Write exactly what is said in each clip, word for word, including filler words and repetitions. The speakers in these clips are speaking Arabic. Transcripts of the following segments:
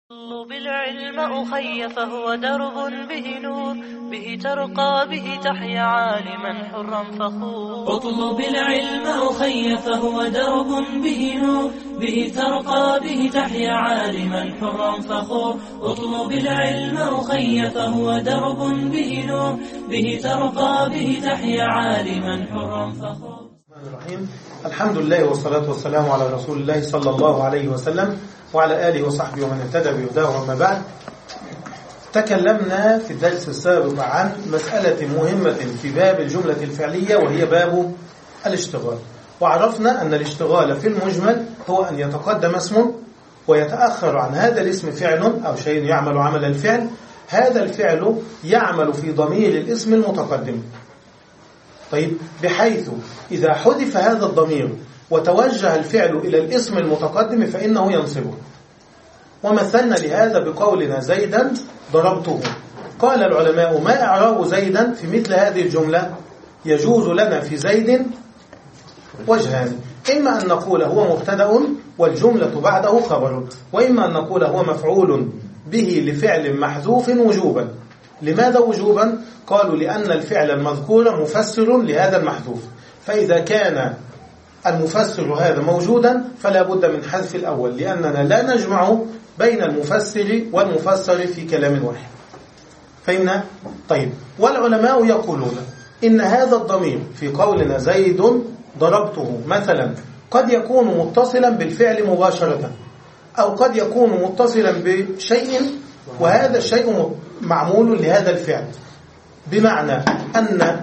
اطلب العلم أخي فهو درب به نور، به ترقى به تحيا عالما حرا فخور. اطلب العلم أخي فهو درب به نور، به ترقى به تحيا عالما حرا فخور. اطلب العلم أخي فهو درب به نور، به ترقى به تحيا عالما حرا فخور. الرحيم. الحمد لله والصلاة والسلام على رسول الله صلى الله عليه وسلم وعلى آله وصحبه ومن اهتدى بهداه. وما بعد، تكلمنا في الدرس السابق عن مسألة مهمة في باب الجملة الفعلية، وهي باب الاشتغال. وعرفنا أن الاشتغال في المجمل هو أن يتقدم اسم ويتأخر عن هذا الاسم فعل أو شيء يعمل عمل الفعل. هذا الفعل يعمل في ضمير الاسم المتقدم. طيب، بحيث إذا حذف هذا الضمير وتوجه الفعل إلى الاسم المتقدم فإنه ينصبه. ومثلنا لهذا بقولنا زيدا ضربته. قال العلماء: ما إعراب زيدا في مثل هذه الجملة؟ يجوز لنا في زيد وجهان: إما أن نقول هو مبتدأ والجملة بعده خبر، وإما أن نقول هو مفعول به لفعل محذوف وجوبا. لماذا وجوبا؟ قالوا لأن الفعل المذكور مفسر لهذا المحذوف، فإذا كان المفسر هذا موجودا فلا بد من حذف الأول، لأننا لا نجمع بين المفسر والمفسر في كلام واحد. فهمنا؟ طيب، والعلماء يقولون إن هذا الضمير في قولنا زيد ضربته مثلا قد يكون متصلا بالفعل مباشرة، أو قد يكون متصلا بشيء وهذا الشيء معمول لهذا الفعل، بمعنى أن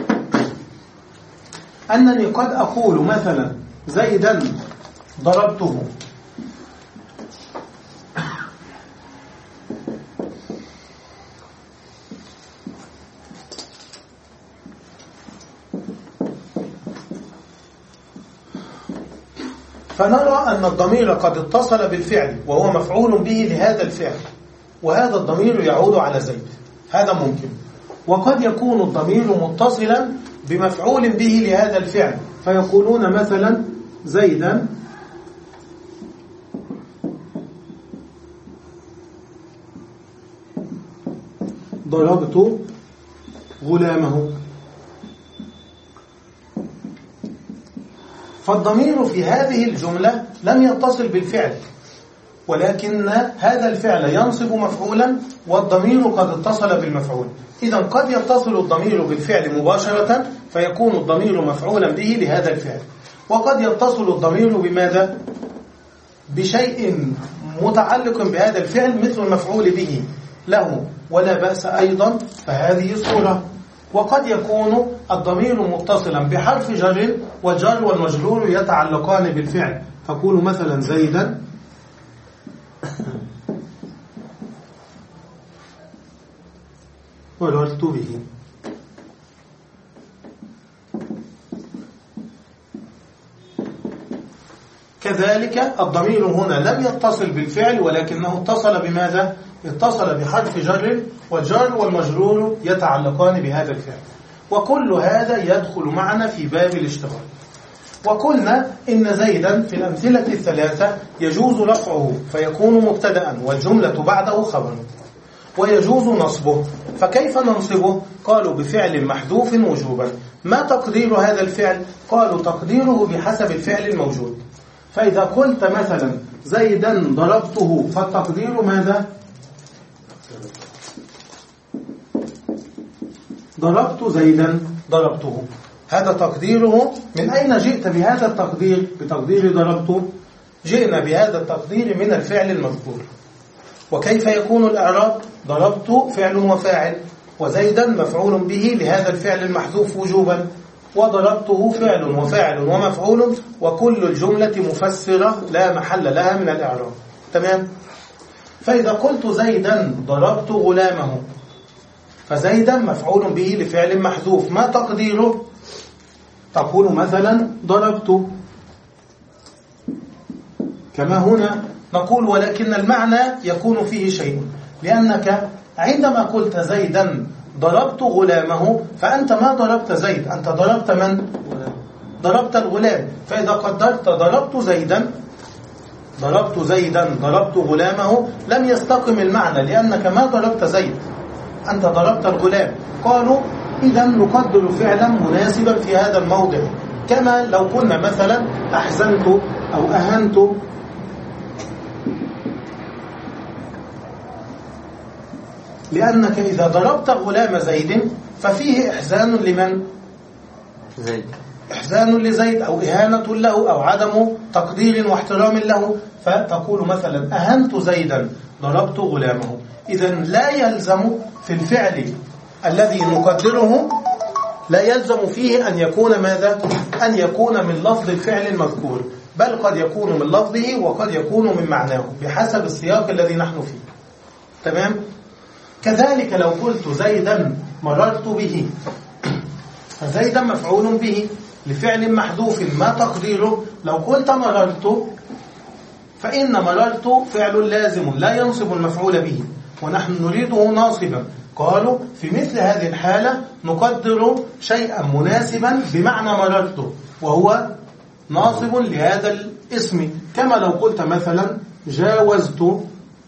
أنني قد أقول مثلا زيدا ضربته، فنرى أن الضمير قد اتصل بالفعل وهو مفعول به لهذا الفعل، وهذا الضمير يعود على زيد. هذا ممكن. وقد يكون الضمير متصلا بمفعول به لهذا الفعل، فيقولون مثلا زيدا ضربت غلامه. فالضمير في هذه الجملة لم يتصل بالفعل، ولكن هذا الفعل ينصب مفعولا والضمير قد اتصل بالمفعول. إذا قد يتصل الضمير بالفعل مباشرة فيكون الضمير مفعولا به لهذا الفعل، وقد يتصل الضمير بماذا؟ بشيء متعلق بهذا الفعل مثل المفعول به له، ولا بأس أيضا، فهذه صورة. وقد يكون الضمير متصلا بحرف جر، والجر والمجرور يتعلقان بالفعل، فقولوا مثلا زيدا مررت به. كذلك الضمير هنا لم يتصل بالفعل ولكنه اتصل بماذا؟ اتصل بحرف جر، والجر والمجرور يتعلقان بهذا الفعل. وكل هذا يدخل معنا في باب الاشتغال. وقلنا إن زيدا في الأمثلة الثلاثة يجوز رفعه فيكون مبتدأ والجملة بعده خبر، ويجوز نصبه. فكيف ننصبه؟ قالوا بفعل محذوف وجوبا. ما تقدير هذا الفعل؟ قالوا تقديره بحسب الفعل الموجود. فإذا قلت مثلا زيدا ضربته فالتقدير ماذا؟ ضربت زيدا ضربته. هذا تقديره. من أين جئت بهذا التقدير؟ بتقدير ضربته. جئنا بهذا التقدير من الفعل المذكور. وكيف يكون الإعراب؟ ضربت فعل وفاعل، وزيدا مفعول به لهذا الفعل المحذوف وجوبا، وضربته فعل وفاعل ومفعول، وكل الجملة مفسرة لا محل لها من الإعراب. تمام؟ فإذا قلت زيدا ضربت غلامه، فزيدا مفعول به لفعل محذوف. ما تقديره؟ تقول مثلا ضربت، كما هنا نقول، ولكن المعنى يكون فيه شيء، لأنك عندما قلت زيدا ضربت غلامه فأنت ما ضربت زيد، أنت ضربت من؟ ضربت الغلام. فإذا قدرت ضربت زيدا ضربت زيدا ضربت غلامه لم يستقم المعنى، لأنك ما ضربت زيد، أنت ضربت الغلام. قالوا إذا نقدر فعلا مناسبا في هذا الموضع، كما لو قلنا مثلا أحزنت أو أهنت، لأنك إذا ضربت غلام زيد ففيه إحزان لمن؟ زيد، إحزان لزيد أو إهانة له أو عدم تقدير واحترام له، فتقول مثلا أهنت زيدا ضربت غلامه. إذا لا يلزم في الفعل الذي نقدره، لا يلزم فيه أن يكون ماذا؟ أن يكون من لفظ الفعل المذكور، بل قد يكون من لفظه وقد يكون من معناه بحسب السياق الذي نحن فيه. تمام؟ كذلك لو قلت زيدا مررت به، فزيدا مفعول به لفعل محذوف ما تقديره. لو قلت مررت فإن مررت فعل لازم لا ينصب المفعول به، ونحن نريده ناصبا. قالوا في مثل هذه الحالة نقدر شيئا مناسبا بمعنى مررت وهو ناصب لهذا الاسم، كما لو قلت مثلا جاوزت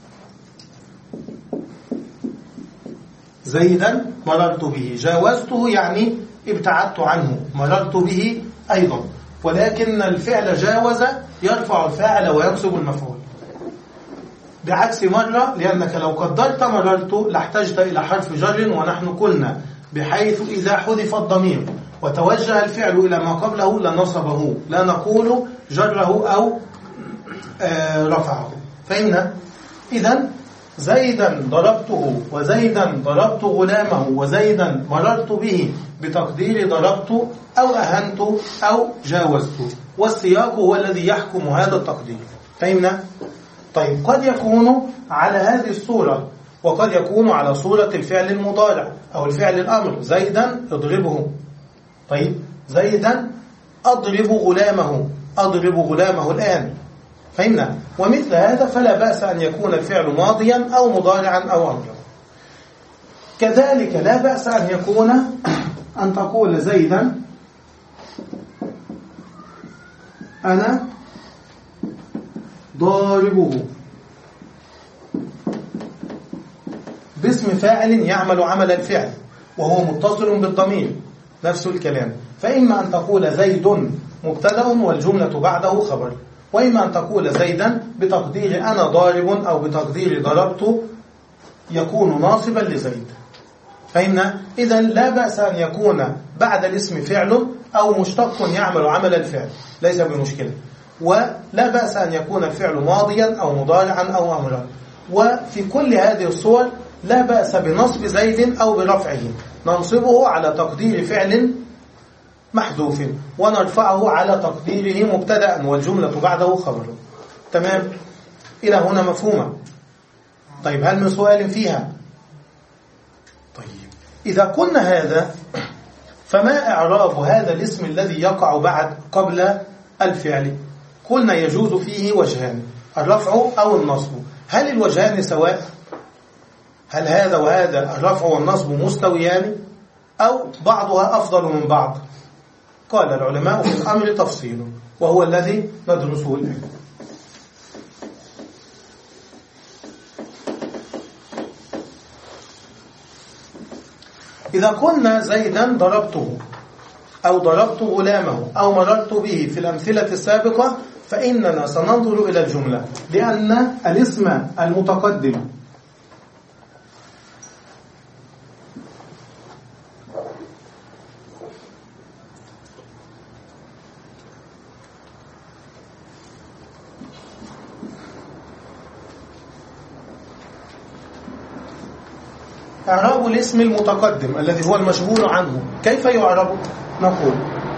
زيدا مررت به. جاوزته يعني ابتعدت عنه، مررت به أيضا، ولكن الفعل جاوز يرفع الفاعل وينصب المفعول، بعكس مرة، لأنك لو قدرت مررت لاحتجت إلى حرف جر، ونحن قلنا بحيث إذا حذف الضمير وتوجه الفعل إلى ما قبله لنصبه، لا نقول جره أو آه رفعه. فهمنا؟ إذن زيدا ضربته وزيدا ضربت غلامه وزيدا مررت به بتقدير ضربت أو أهنت أو جاوزت، والسياق هو الذي يحكم هذا التقدير. فهمنا؟ طيب قد يكون على هذه الصورة، وقد يكون على صورة الفعل المضارع أو الفعل الأمر. زيدا اضربه، طيب زيدا أضرب غلامه، أضرب غلامه الآن. فهمنا؟ ومثل هذا فلا بأس أن يكون الفعل ماضيا أو مضارعا أو أمرا. كذلك لا بأس أن يكون أن تقول زيدا أنا ضاربه باسم فاعل يعمل عمل الفعل وهو متصل بالضمير، نفس الكلام. فإما أن تقول زيد مبتدأ والجملة بعده خبر، وإما أن تقول زيدا بتقدير أنا ضارب أو بتقدير ضربت يكون ناصبا لزيد. فإن إذن لا بأس أن يكون بعد الاسم فعل أو مشتق يعمل عمل الفعل، ليس بمشكلة. ولا بأس أن يكون الفعل ماضيا أو مضارعا أو أمرا. وفي كل هذه الصور لا بأس بنصب زيد أو برفعه، ننصبه على تقدير فعل محذوف ونرفعه على تقديره مبتدأ والجملة بعده خبر. تمام؟ إلى هنا مفهومة؟ طيب هل من سؤال فيها؟ طيب إذا قلنا هذا فما إعراب هذا الاسم الذي يقع بعد قبل الفعل؟ قلنا يجوز فيه وجهان، الرفع أو النصب. هل الوجهان سواء؟ هل هذا وهذا الرفع والنصب مستويان أو بعضها أفضل من بعض؟ قال العلماء في الأمر تفصيل، وهو الذي ندرسه الآن. إذا قلنا زيدا ضربته أو ضربت غلامه أو مررت به في الأمثلة السابقة، فإننا سننظر إلى الجملة، لأن الاسم المتقدم إعراب الاسم المتقدم الذي هو المشهور عنه كيف يعرب؟ نقول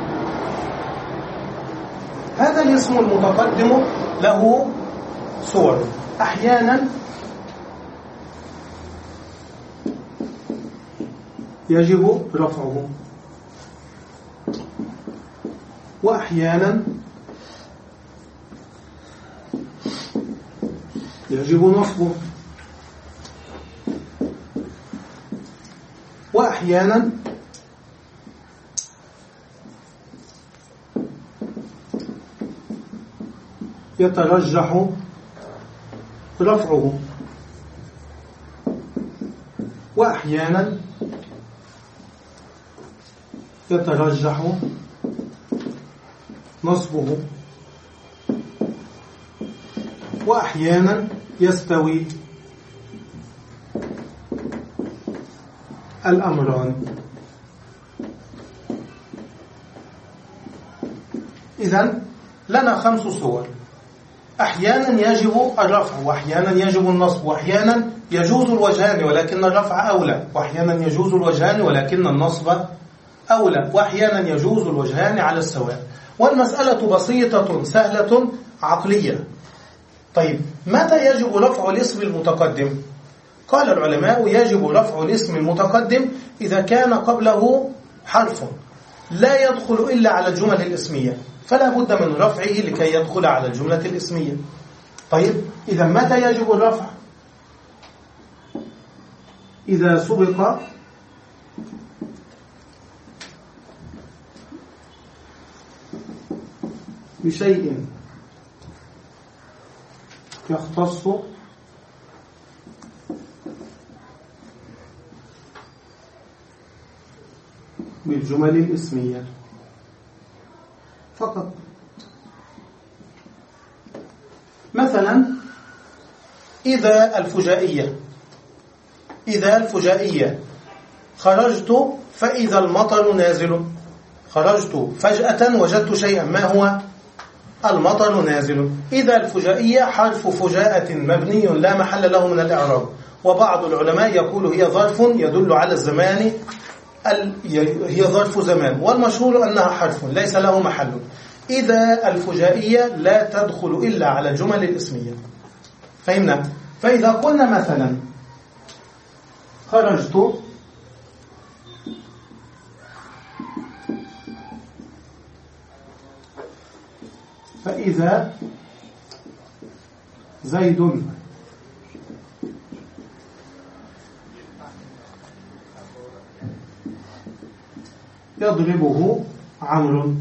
هذا الاسم المتقدم له صور، أحيانا يجب رفعه وأحيانا يجب نصبه وأحيانا يترجح رفعه، وأحيانا يترجح نصبه، وأحيانا يستوي الأمران. إذن لنا خمس صور. أحيانا يجب الرفع، وأحيانا يجب النصب، وأحيانا يجوز الوجهان ولكن الرفع أولى، وأحيانا يجوز الوجهان ولكن النصب أولى، وأحيانا يجوز الوجهان على السواء. والمسألة بسيطة سهلة عقلية. طيب متى يجب رفع الاسم المتقدم؟ قال العلماء يجب رفع الاسم المتقدم إذا كان قبله حرف لا يدخل إلا على الجمل الاسمية، فلا بد من رفعه لكي يدخل على الجملة الاسمية. طيب إذا متى يجب الرفع؟ إذا سبق بشيء يختص بالجمل الاسمية فقط. مثلا إذا الفجائية، إذا الفجائية خرجت فإذا المطر نازل، خرجت فجأة وجدت شيئا، ما هو؟ المطر نازل. إذا الفجائية حرف فجاءة مبني لا محل له من الإعراب، وبعض العلماء يقول هي ظرف يدل على الزمان، هي ظرف زمان، والمشهور أنها حرف ليس له محل. إذا الفجائية لا تدخل إلا على الجمل الاسمية. فهمنا؟ فإذا قلنا مثلا خرجت فإذا زيد يضربه عمرو،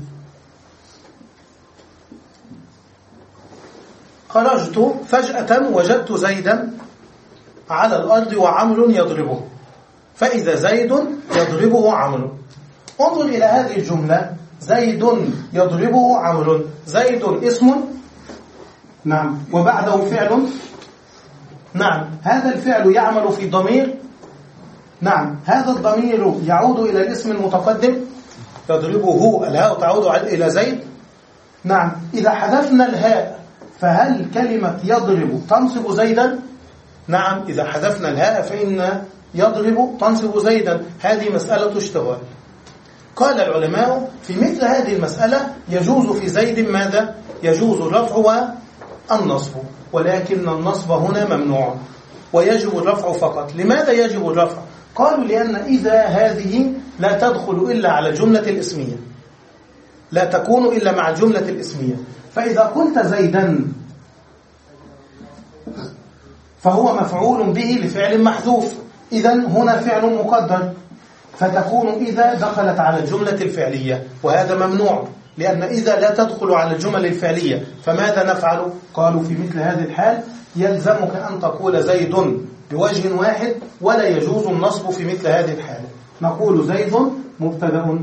خرجت فجأة وجدت زيدا على الأرض وعمرو يضربه، فإذا زيد يضربه عمرو. انظر إلى هذه الجملة، زيد يضربه عمرو، زيد اسم، نعم، وبعده فعل، نعم، هذا الفعل يعمل في ضمير، نعم، هذا الضمير يعود إلى الاسم المتقدم، يضربه، الهاء تعود إلى زيد، نعم. إذا حذفنا الهاء فهل كلمة يضرب تنصب زيدا؟ نعم، إذا حذفنا الهاء فإن يضرب تنصب زيدا. هذه مسألة اشتغال. قال العلماء في مثل هذه المسألة يجوز في زيد ماذا؟ يجوز الرفع والنصب، ولكن النصب هنا ممنوع ويجب الرفع فقط. لماذا يجب الرفع؟ قالوا لأن إذا هذه لا تدخل إلا على الجملة الاسمية، لا تكون إلا مع الجملة الاسمية. فإذا قلت زيدا فهو مفعول به لفعل محذوف، إذن هنا فعل مقدر، فتكون إذا دخلت على الجملة الفعلية، وهذا ممنوع لأن إذا لا تدخل على الجمل الفعلية. فماذا نفعل؟ قالوا في مثل هذه الحال يلزمك أن تقول زيد بوجه واحد، ولا يجوز النصب في مثل هذه الحال. نقول زيد مبتدأ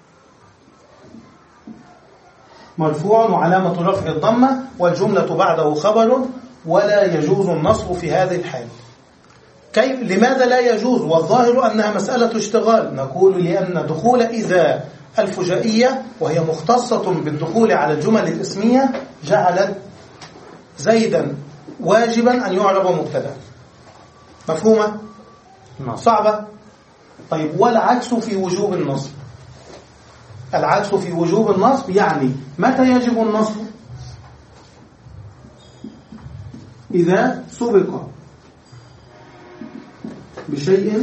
مرفوع وعلامة رفع الضمة والجملة بعده خبر، ولا يجوز النصب في هذه الحال. كيف؟ لماذا لا يجوز؟ والظاهر أنها مسألة اشتغال. نقول لأن دخول إذا الفجائية وهي مختصة بالدخول على الجمل الاسمية جعلت زيدا واجبا أن يعرب مبتدا. مفهومة؟ صعبة؟ طيب، والعكس في وجوب النصب. العكس في وجوب النصب يعني متى يجب النصب؟ إذا سبق بشيء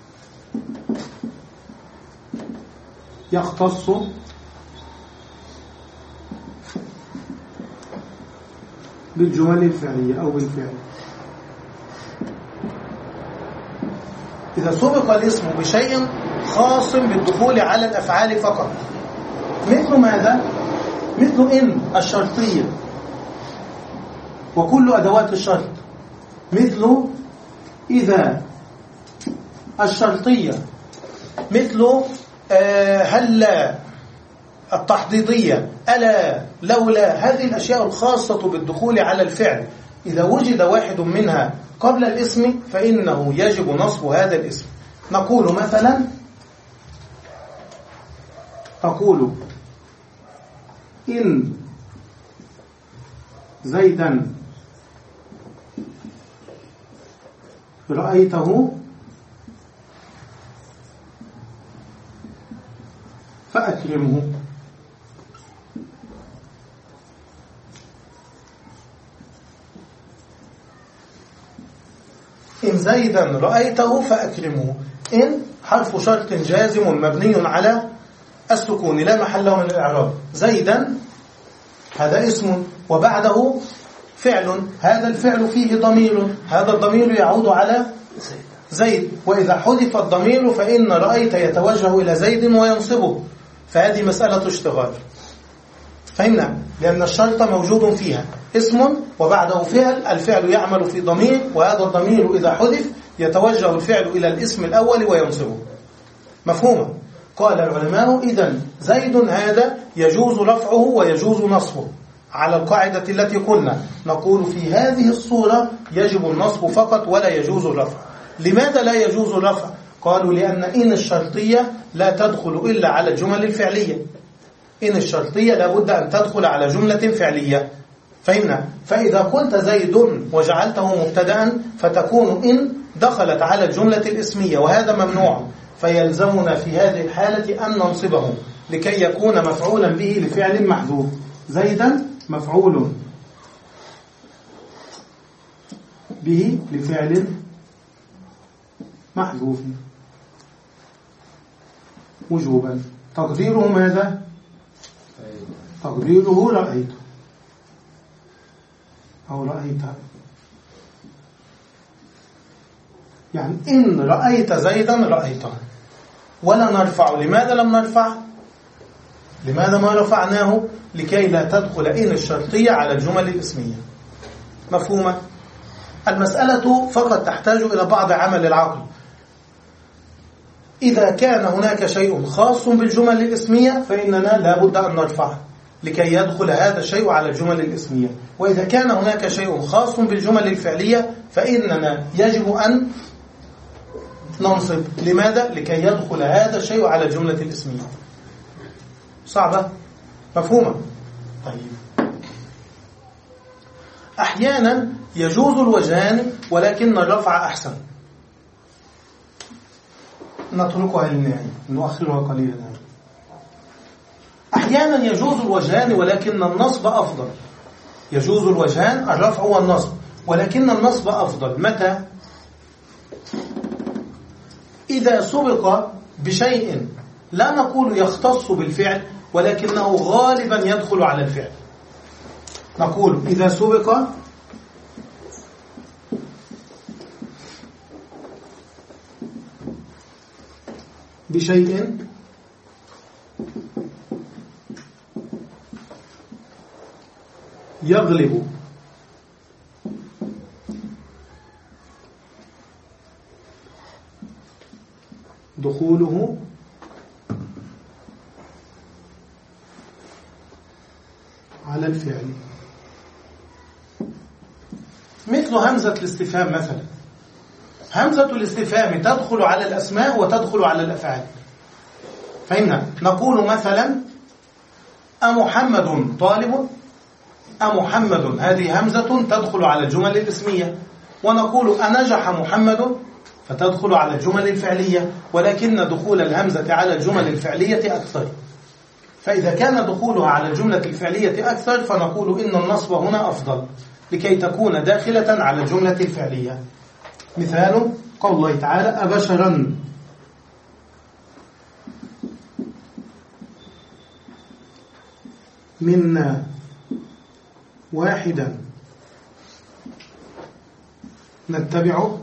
يختص بالجمل الفعلية أو بالفعل. إذا سبق الاسم بشيء خاص بالدخول على الأفعال فقط، مثل ماذا؟ مثل إن الشرطية، وكل أدوات الشرط مثل إذا الشرطية، مثل آه هلا التحضيضية، ألا، لولا. هذه الأشياء الخاصة بالدخول على الفعل إذا وجد واحد منها قبل الاسم فإنه يجب نصب هذا الاسم. نقول مثلا تقول إن زيدا رأيته فأكرمه. إن زيدا رأيته فأكرمه. إن حرف شرط جازم مبني على السكون لا محل له من الإعراب. زيدا هذا اسم وبعده فعل، هذا الفعل فيه ضمير، هذا الضمير يعود على زيد، وإذا حذف الضمير فإن رأيت يتوجه إلى زيد وينصبه، فهذه مسألة اشتغال. فهمنا؟ لأن الشرط موجود فيها اسم وبعده فعل، الفعل يعمل في ضمير، وهذا الضمير إذا حذف يتوجه الفعل إلى الاسم الأول وينصبه. مفهومة؟ قال العلماء إذن زيد هذا يجوز رفعه ويجوز نصبه على القاعدة التي قلنا. نقول في هذه الصورة يجب النصب فقط ولا يجوز الرفع. لماذا لا يجوز الرفع؟ قالوا لأن إن الشرطية لا تدخل إلا على الجمل الفعلية. إن الشرطية لابد أن تدخل على جملة فعلية. فهمنا؟ فإذا قلت زيد وجعلته مبتدأ فتكون إن دخلت على الجملة الاسمية، وهذا ممنوع، فيلزمنا في هذه الحالة أن ننصبه لكي يكون مفعولا به لفعل محذوف. زيدا مفعول به لفعل محذوف وجوبا. تقديره ماذا؟ تقديره رأيت أو رأيت. يعني إن رأيت زيدا رأيته، ولا نرفع. لماذا لم نرفع؟ لماذا ما رفعناه؟ لكي لا تدخل إن الشرطية على الجمل الاسمية. مفهومة؟ المسألة فقط تحتاج إلى بعض عمل العقل. إذا كان هناك شيء خاص بالجمل الاسمية فإننا لا بد أن نرفعه لكي يدخل هذا الشيء على الجمل الاسمية، وإذا كان هناك شيء خاص بالجمل الفعلية فإننا يجب أن ننصب. لماذا؟ لكي يدخل هذا الشيء على الجملة الاسمية. صعبة؟ مفهومة؟ طيب. أحيانا يجوز الوجهان ولكن الرفع أحسن. نتركها للنهاية، نؤخرها قليلا. أحيانا يجوز الوجهان ولكن النصب أفضل. يجوز الوجهان الرفع والنصب، ولكن النصب أفضل. متى؟ إذا سبق بشيء لا نقول يختص بالفعل ولكنه غالبا يدخل على الفعل. نقول إذا سبق بشيء يغلب دخوله على الفعل، مثل همزة الاستفهام مثلا. همزة الاستفهام تدخل على الأسماء وتدخل على الأفعال. فهمنا؟ نقول مثلا أمحمد طالب؟ أمحمد هذه همزة تدخل على الجمل الاسمية. ونقول أنجح محمد فتدخل على الجمل الفعلية، ولكن دخول الهمزة على الجمل الفعلية أكثر. فإذا كان دخولها على الجملة الفعلية أكثر فنقول إن النصب هنا أفضل لكي تكون داخلة على الجملة الفعلية. مثال قول الله تعالى أبشرا منا واحدا نتبعه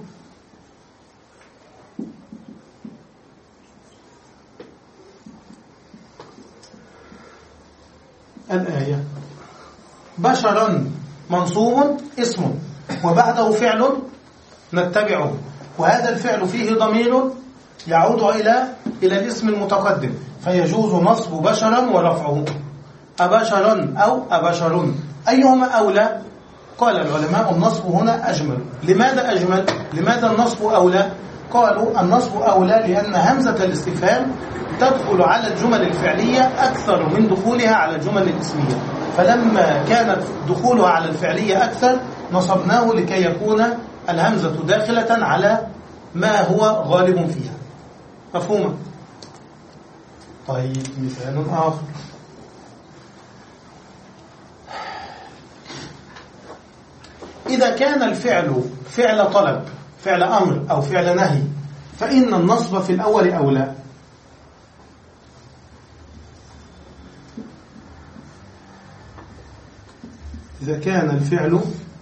الآية. بشرا منصوب اسم وبعده فعل نتبعه، وهذا الفعل فيه ضمير يعود إلى إلى الاسم المتقدم، فيجوز نصب بشرا ورفعه أبشرا أو أبشر، أيهما أولى؟ قال العلماء النصب هنا أجمل. لماذا أجمل؟ لماذا النصب أولى؟ قالوا النصب أولى لأن همزة الاستفهام تدخل على الجمل الفعلية أكثر من دخولها على الجمل الاسمية، فلما كانت دخولها على الفعلية أكثر نصبناه لكي يكون الهمزة داخلة على ما هو غالب فيها. مفهومة؟ طيب مثال آخر، إذا كان الفعل فعل طلب، فعل أمر أو فعل نهي، فإن النصب في الأول أولى. إذا كان الفعل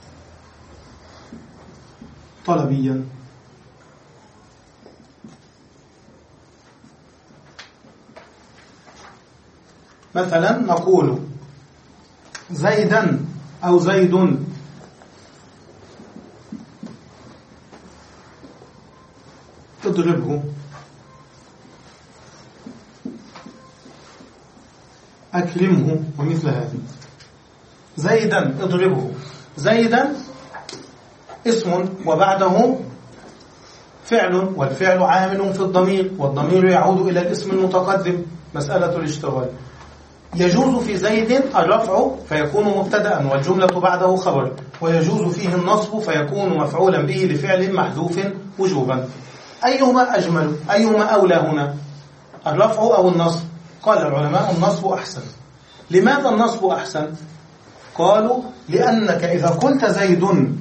طلبيا، مثلا نقول زيدا أو زيد اضربه، أكرمه، ومثل هذا. زيدا اضربه، زيدا اسم وبعده فعل، والفعل عامل في الضمير، والضمير يعود إلى الاسم المتقدم، مسألة الاشتغال. يجوز في زيد الرفع فيكون مبتدأ والجملة بعده خبر، ويجوز فيه النصب فيكون مفعولا به لفعل محذوف وجوبا. أيهما أجمل؟ أيهما أولى هنا؟ الرفع أو النصب؟ قال العلماء النصب أحسن. لماذا النصب أحسن؟ قالوا لأنك إذا قلت زيد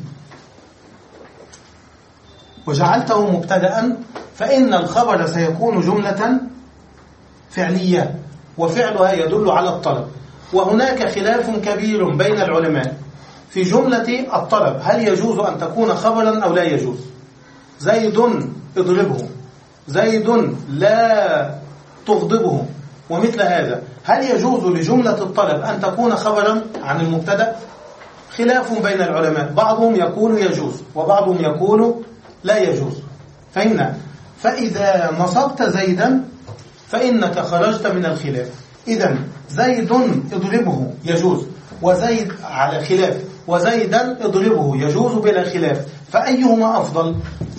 وجعلته مبتدأ فإن الخبر سيكون جملة فعلية، وفعلها يدل على الطلب، وهناك خلاف كبير بين العلماء في جملة الطلب، هل يجوز أن تكون خبرا أو لا يجوز؟ زيد اضربه، زيد لا تغضبه، ومثل هذا. هل يجوز لجملة الطلب أن تكون خبرا عن المبتدأ؟ خلاف بين العلماء، بعضهم يقول يجوز وبعضهم يقول لا يجوز. فإن فإذا نصبت زيدا فإنك خرجت من الخلاف. إذن زيد اضربه يجوز، وزيد على خلاف، وزيدا اضربه يجوز بلا خلاف. فأيهما أفضل؟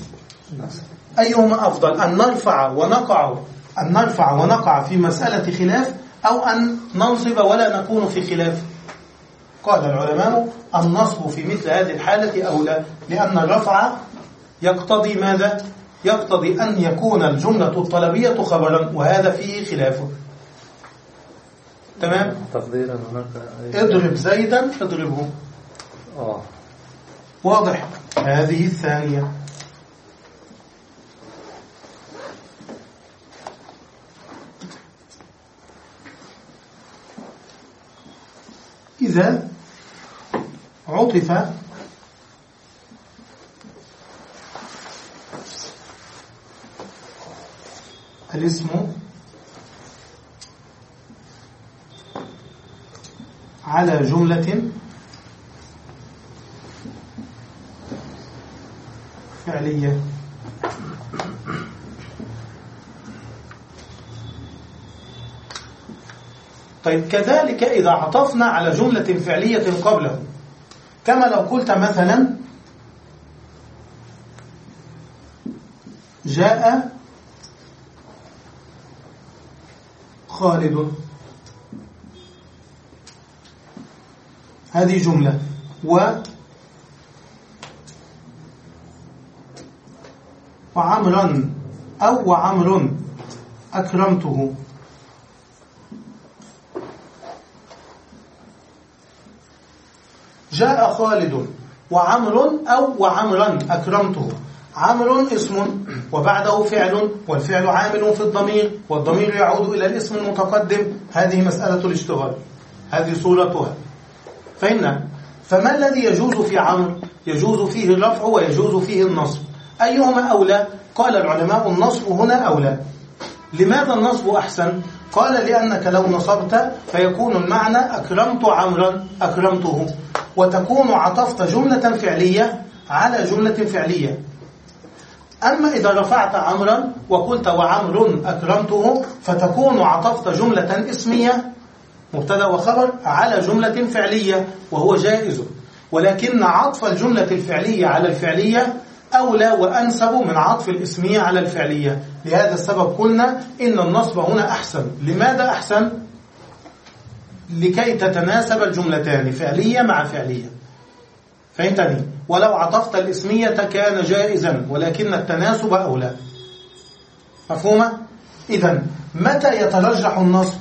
أيهما أفضل، أن نرفع ونقع أن نرفع ونقع في مسألة خلاف، أو أن ننصب ولا نكون في خلاف؟ قال العلماء النصب في مثل هذه الحالة أولى، لأن الرفع يقتضي ماذا؟ يقتضي أن يكون الجملة الطلبية خبرا، وهذا فيه خلافه. تمام؟ تقديرا هناك اضرب زيدا اضربه. آه. واضح؟ هذه الثانية. إذا عطف الاسم على جملة فعلية طيب كذلك إذا عطفنا على جملة فعلية قبله، كما لو قلت مثلا جاء خالد، هذه جملة، و وعمرا أو وعمر أكرمته. جاء خالد وعمر أو وعمرا أكرمته. عمر اسم وبعده فعل، والفعل عامل في الضمير، والضمير يعود إلى الاسم المتقدم، هذه مسألة الاشتغال، هذه صورتها. فهمنا؟ فما الذي يجوز في عمر؟ يجوز فيه الرفع ويجوز فيه النصب. أيهما أولى؟ قال العلماء النصب هنا أولى. لماذا النصب أحسن؟ قال لأنك لو نصبت فيكون المعنى أكرمت عمرا أكرمته، وتكون عطفت جملة فعلية على جملة فعلية. أما إذا رفعت عمرا وقلت وعمر أكرمته فتكون عطفت جملة اسمية مبتدأ وخبر على جملة فعلية وهو جائز، ولكن عطف الجملة الفعلية على الفعلية أولى وأنسب من عطف الاسمية على الفعلية. لهذا السبب قلنا إن النصب هنا أحسن. لماذا أحسن؟ لكي تتناسب الجملتان فعلية مع فعلية. فهمتني؟ ولو عطفت الاسمية كان جائزا، ولكن التناسب أولى. مفهومة؟ إذن متى يترجح النصب؟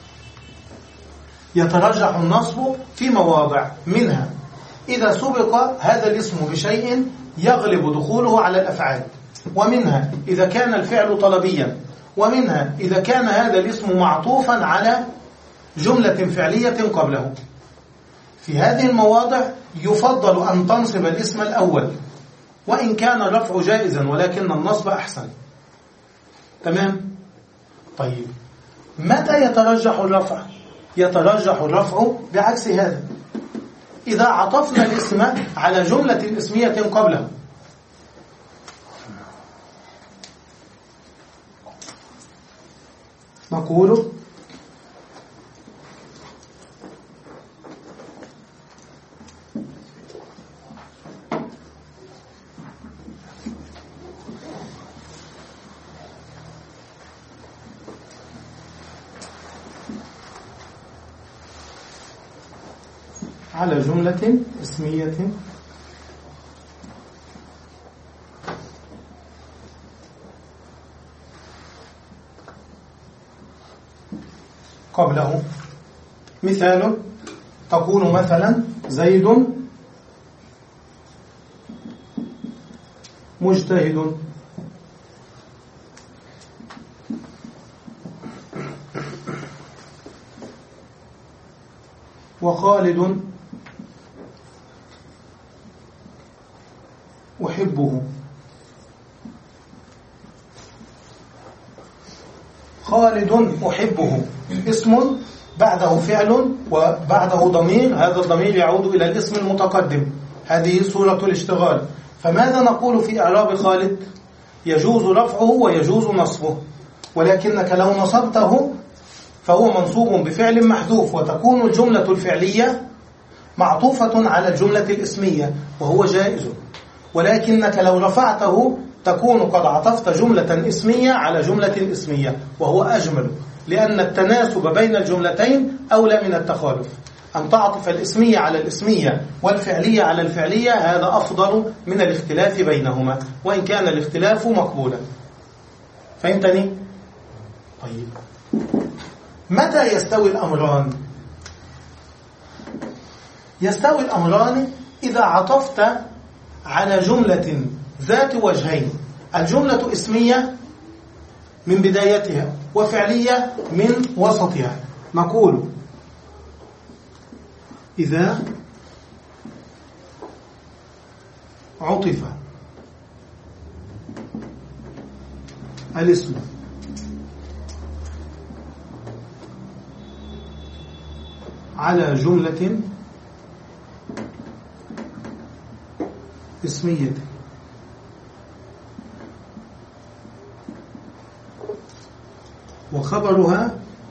يترجح النصب في مواضع، منها إذا سبق هذا الاسم بشيء يغلب دخوله على الأفعال، ومنها إذا كان الفعل طلبيا، ومنها إذا كان هذا الاسم معطوفا على جملة فعلية قبله. في هذه المواضع يفضل أن تنصب الاسم الأول، وإن كان الرفع جائزا ولكن النصب أحسن. تمام؟ طيب متى يترجح الرفع؟ يترجح الرفع بعكس هذا، إذا عطفنا الاسم على جملة اسمية قبله. نقول على جملة اسمية قبله. مثال تقول مثلا زيد مجتهد، وخالد أحبه. خالد أحبه اسم بعده فعل وبعده ضمير، هذا الضمير يعود إلى الاسم المتقدم. هذه صورة الاشتغال. فماذا نقول في إعراب خالد؟ يجوز رفعه ويجوز نصبه، ولكنك لو نصبته فهو منصوب بفعل محذوف، وتكون الجملة الفعلية معطوفة على الجملة الاسمية وهو جائز. ولكنك لو رفعته تكون قد عطفت جملة اسمية على جملة اسمية وهو أجمل، لأن التناسب بين الجملتين أولى من التخالف. أن تعطف الاسمية على الاسمية والفعلية على الفعلية هذا أفضل من الاختلاف بينهما، وإن كان الاختلاف مقبولا. فهمتني؟ طيب متى يستوي الأمران؟ يستوي الأمران إذا عطفت على جملة ذات وجهين، الجملة اسمية من بدايتها وفعلية من وسطها. نقول إذا عطف الاسم على جملة اسمية وخبرها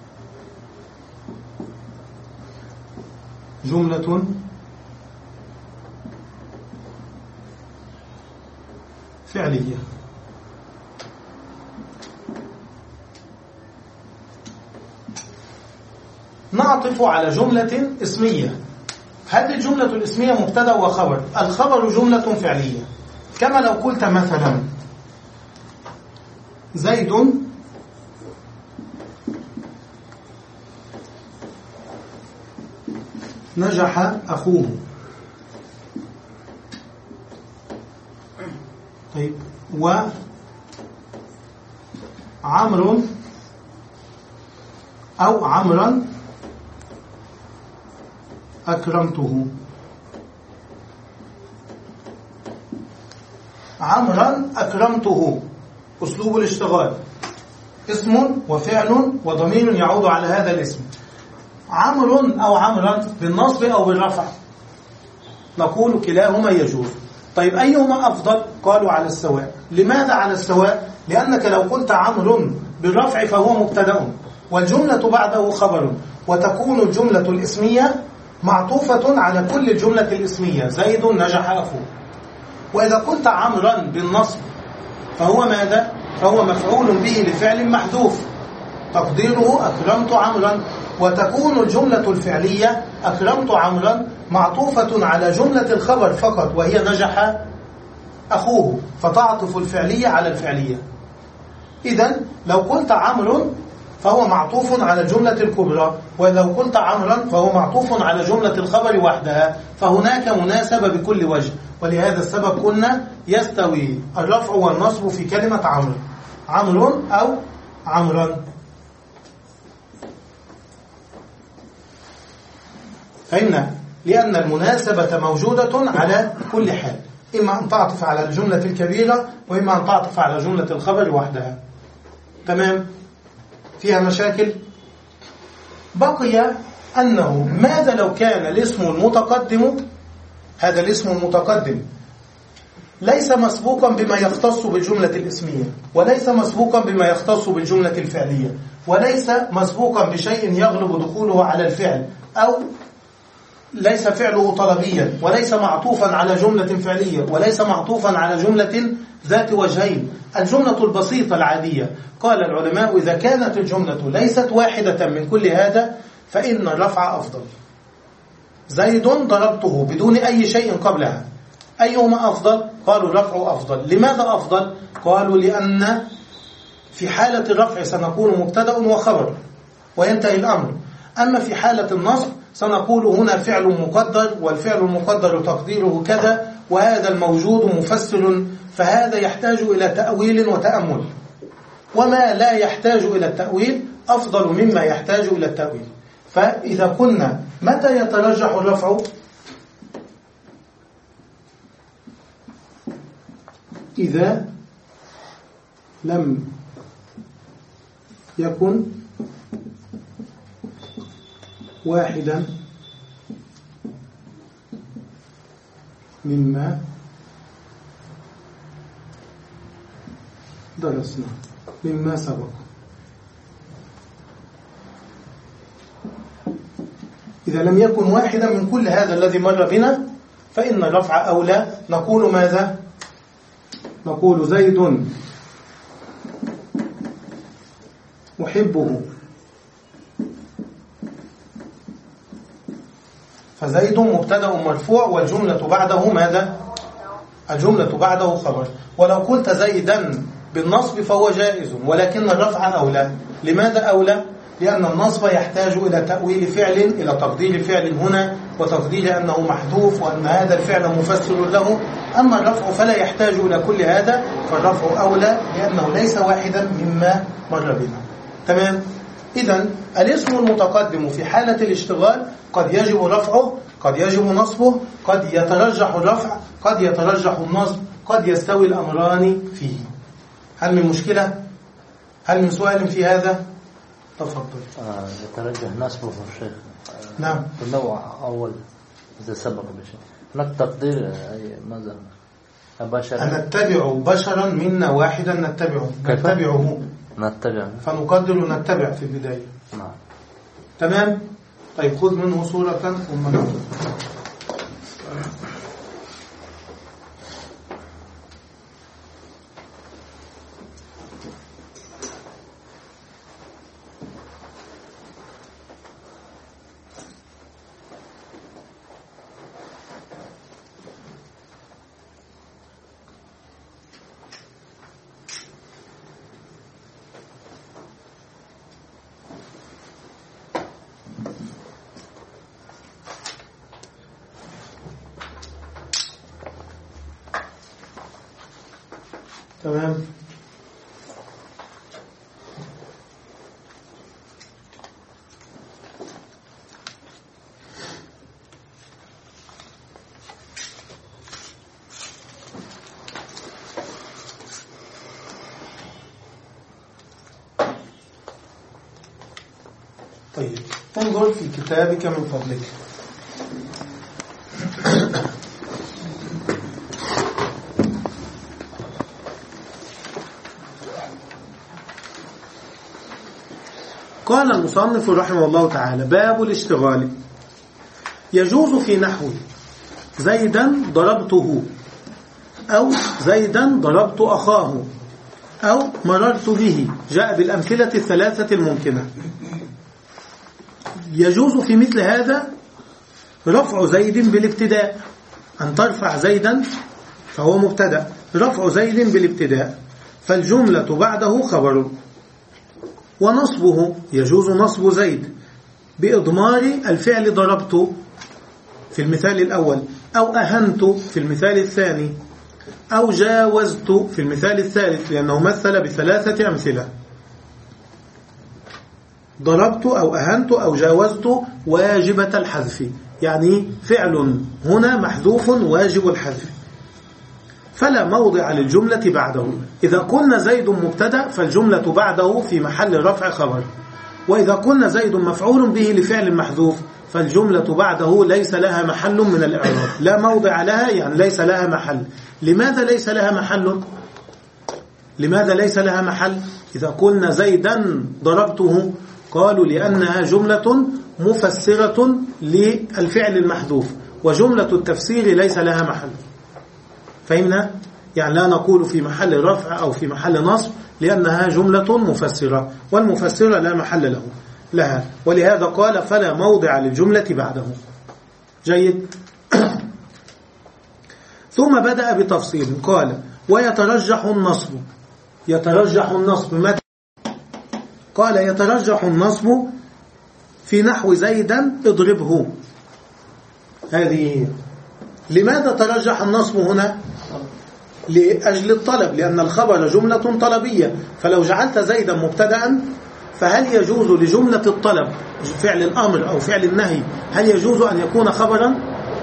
جملة فعلية، نعطف على جملة اسمية. هذه الجملة الاسمية مبتدأ وخبر، الخبر جملة فعلية. كما لو قلت مثلا زيد نجح أخوه. طيب وعمر أو عمرا أكرمته. عمرا أكرمته أسلوب الاشتغال، اسم وفعل وضمير يعود على هذا الاسم. عمر أو عمرا بالنصب أو بالرفع. نقول كلاهما يجوز. طيب أيهما أفضل؟ قالوا على السواء. لماذا على السواء؟ لأنك لو قلت عمرو بالرفع فهو مبتدأ والجملة بعده خبر، وتكون الجملة الاسمية معطوفة على كل الجملة الاسمية، زيد نجح أخوه. وإذا قلت عمرا بالنصب فهو ماذا؟ فهو مفعول به لفعل محذوف تقديره أكرمت عمرا، وتكون الجملة الفعلية أكرمت عمرا معطوفة على جملة الخبر فقط وهي نجح أخوه، فتعطف الفعلية على الفعلية. إذن لو قلت عمرو فهو معطوف على الجملة الكبرى، ولو قلت عمرا فهو معطوف على جملة الخبر وحدها، فهناك مناسبة بكل وجه. ولهذا السبب قلنا يستوي الرفع والنصب في كلمة عمرو، عمرو أو عمرا. فهمنا؟ لأن المناسبة موجودة على كل حال، إما أن تعطف على الجملة الكبيرة وإما أن تعطف على جملة الخبر وحدها. تمام؟ فيها مشاكل؟ بقي أنه ماذا لو كان الاسم المتقدم، هذا الاسم المتقدم ليس مسبوقا بما يختص بالجملة الاسمية، وليس مسبوقا بما يختص بالجملة الفعلية، وليس مسبوقا بشيء يغلب دخوله على الفعل، أو ليس فعله طلبيا، وليس معطوفا على جملة فعلية، وليس معطوفا على جملة ذات وجهين، الجملة البسيطة العادية. قال العلماء إذا كانت الجملة ليست واحدة من كل هذا فإن الرفع أفضل. زيد ضربته بدون أي شيء قبلها، أيهما أفضل؟ قالوا الرفع أفضل. لماذا أفضل؟ قالوا لأن في حالة الرفع سنقول مبتدأ وخبر وينتهي الأمر، أما في حالة النصب سنقول هنا فعل مقدر، والفعل المقدر تقديره كذا، وهذا الموجود مفسر، فهذا يحتاج إلى تأويل وتأمل، وما لا يحتاج إلى التأويل أفضل مما يحتاج إلى التأويل. فإذا قلنا متى يترجح الرفع؟ إذا لم يكن واحدا مما درسنا مما سبق. إذا لم يكن واحدا من كل هذا الذي مر بنا فإن الرفع أولى. نقول ماذا؟ نقول زيد أحبه، فزيد مبتدأ مرفوع والجملة بعده ماذا؟ الجملة بعده خبر. ولو قلت زيدا بالنصب فهو جائز، ولكن الرفع أولى. لماذا أولى؟ لأن النصب يحتاج إلى تأويل فعل، إلى تقدير فعل هنا، وتقدير أنه محذوف وأن هذا الفعل مفسر له. أما الرفع فلا يحتاج إلى كل هذا، فالرفع أولى لأنه ليس واحدا مما مر بنا. تمام؟ إذن الاسم المتقدم في حالة الاشتغال قد يجب رفعه، قد يجب نصبه، قد يترجح الرفع، قد يترجح النصب، قد يستوي الأمران فيه. هل من مشكلة؟ هل من سؤال في هذا؟ تفضل. آه يترجح نصبه الشيخ. آه نعم. النوع أول إذا سبق بشيء. هناك تقدير أي ماذا؟ بشرا. نتبع بشرا منا واحدا نتبعه. نتبعه. نتبع. فنقدر نتبع في البداية. نعم. تمام؟ طيب خذ منه صورة ثم نعود. تمام. طيب انظر في كتابك من فضلك. قال المصنف رحمه الله تعالى: باب الاشتغال. يجوز في نحو زيدا ضربته، أو زيدا ضربت أخاه، أو مررت به، جاء بالأمثلة الثلاثة الممكنة. يجوز في مثل هذا رفع زيد بالابتداء، أن ترفع زيدا فهو مبتدأ، رفع زيد بالابتداء فالجملة بعده خبر. ونصبه، يجوز نصب زيد بإضمار الفعل ضربت في المثال الأول، أو أهنت في المثال الثاني، أو جاوزت في المثال الثالث، لأنه مثل بثلاثة أمثلة. ضربت أو أهنت أو جاوزت واجبة الحذف، يعني فعل هنا محذوف واجب الحذف، فلا موضع للجملة بعده. إذا كنا زيد مبتدأ فالجملة بعده في محل رفع خبر، وإذا كنا زيد مفعول به لفعل محذوف فالجملة بعده ليس لها محل من الإعراب، لا موضع لها، يعني ليس لها محل. لماذا ليس لها محل؟ لماذا ليس لها محل؟ إذا قلنا زيدا ضربته قالوا لأنها جملة مفسرة للفعل المحذوف، وجملة التفسير ليس لها محل. فهمنا؟ يعني لا نقول في محل رفع أو في محل نصب، لأنها جملة مفسرة، والمفسرة لا محل له لها، ولهذا قال فلا موضع للجملة بعده. جيد. ثم بدأ بتفصيل، قال ويترجح النصب. يترجح النصب متى؟ قال يترجح النصب في نحو زيدا اضربه. هذه هي. لماذا ترجح النصب هنا؟ لأجل الطلب، لأن الخبر جملة طلبية، فلو جعلت زيدا مبتدأ فهل يجوز لجملة الطلب فعل الأمر أو فعل النهي هل يجوز أن يكون خبرا؟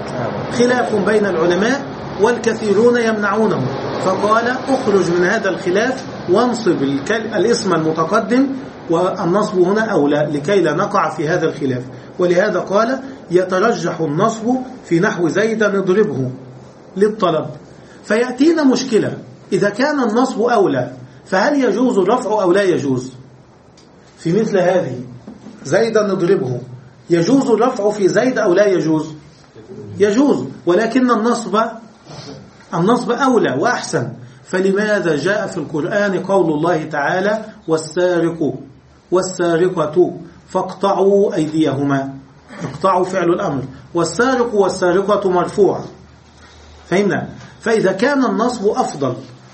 خلاف بين العلماء والكثيرون يمنعونه، فقال اخرج من هذا الخلاف وانصب الاسم المتقدم، والنصب هنا أولى لكي لا نقع في هذا الخلاف. ولهذا قال يترجح النصب في نحو زيدا اضربه للطلب. فيأتينا مشكلة، إذا كان النصب أولى فهل يجوز الرفع أو لا يجوز؟ في مثل هذه زيدا اضربه، يجوز الرفع في زيد أو لا يجوز؟ يجوز، ولكن النصب النصب أولى وأحسن. فلماذا جاء في القرآن قول الله تعالى والسارق والسارقة فاقطعوا أيديهما؟ اقطعوا فعل الأمر، والسارق والسارقة مرفوع. فهمنا؟ فإذا كان النصب أفضل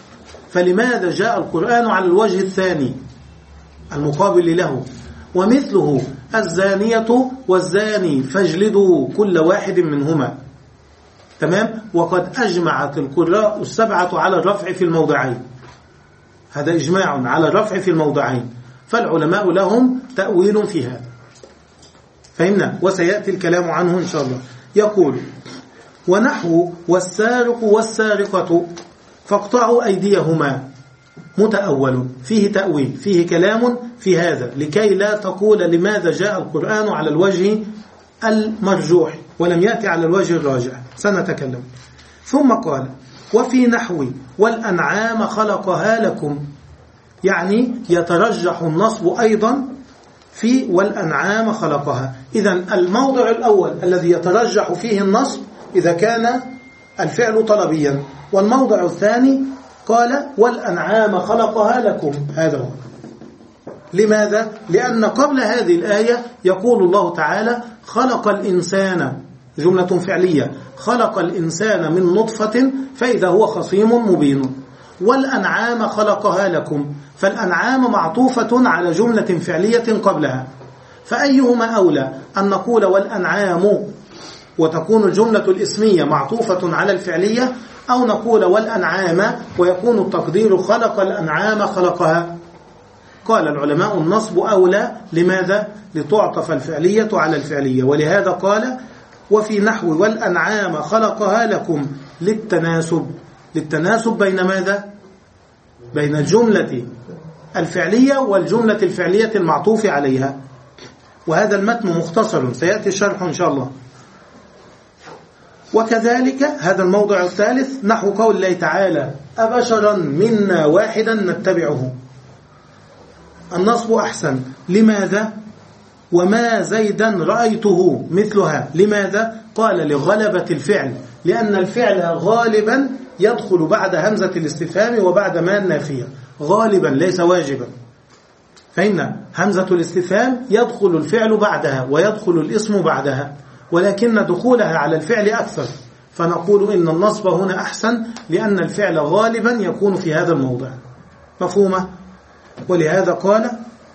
فلماذا جاء القرآن على الوجه الثاني المقابل له؟ ومثله الزانية والزاني فاجلدوا كل واحد منهما. تمام؟ وقد أجمعت القراء السبعة على الرفع في الموضعين، هذا إجماع على الرفع في الموضعين، فالعلماء لهم تأويل في هذا. فهمنا؟ وسيأتي الكلام عنه إن شاء الله. يقول ونحو والسارق والسارقة فاقطعوا أيديهما متأول، فيه تأويل، فيه كلام في هذا، لكي لا تقول لماذا جاء القرآن على الوجه المرجوح ولم يأتي على الوجه الراجح، سنتكلم. ثم قال وفي نحو والأنعام خلقها لكم، يعني يترجح النصب أيضا في والأنعام خلقها. إذن الموضع الأول الذي يترجح فيه النصب إذا كان الفعل طلبيا، والموضع الثاني قال والأنعام خلقها لكم، هذا هو. لماذا؟ لأن قبل هذه الآية يقول الله تعالى خلق الإنسان، جملة فعلية، خلق الإنسان من نطفة فإذا هو خصيم مبين، والأنعام خلقها لكم، فالأنعام معطوفة على جملة فعلية قبلها، فأيهما أولى أن نقول والأنعام وتكون الجملة الإسمية معطوفة على الفعلية، أو نقول والأنعام ويكون التقدير خلق الأنعام خلقها؟ قال العلماء النصب أولى. لماذا؟ لتعطف الفعلية على الفعلية، ولهذا قال وفي نحو والأنعام خلقها لكم للتناسب، للتناسب بين ماذا؟ بين الجملة الفعلية والجملة الفعلية المعطوف عليها. وهذا المتن مختصر سيأتي الشرح إن شاء الله. وكذلك هذا الموضع الثالث نحو قول الله تعالى أبشرا منا واحدا نتبعه، النصب أحسن. لماذا؟ وما زيدا رأيته مثلها. لماذا؟ قال لغلبة الفعل، لأن الفعل غالبا يدخل بعد همزة الاستفهام وبعد ما النافية، غالبا ليس واجبا. فإن همزة الاستفهام يدخل الفعل بعدها ويدخل الاسم بعدها، ولكن دخولها على الفعل أكثر، فنقول إن النصب هنا أحسن لأن الفعل غالبا يكون في هذا الموضع. مفهومة؟ ولهذا قال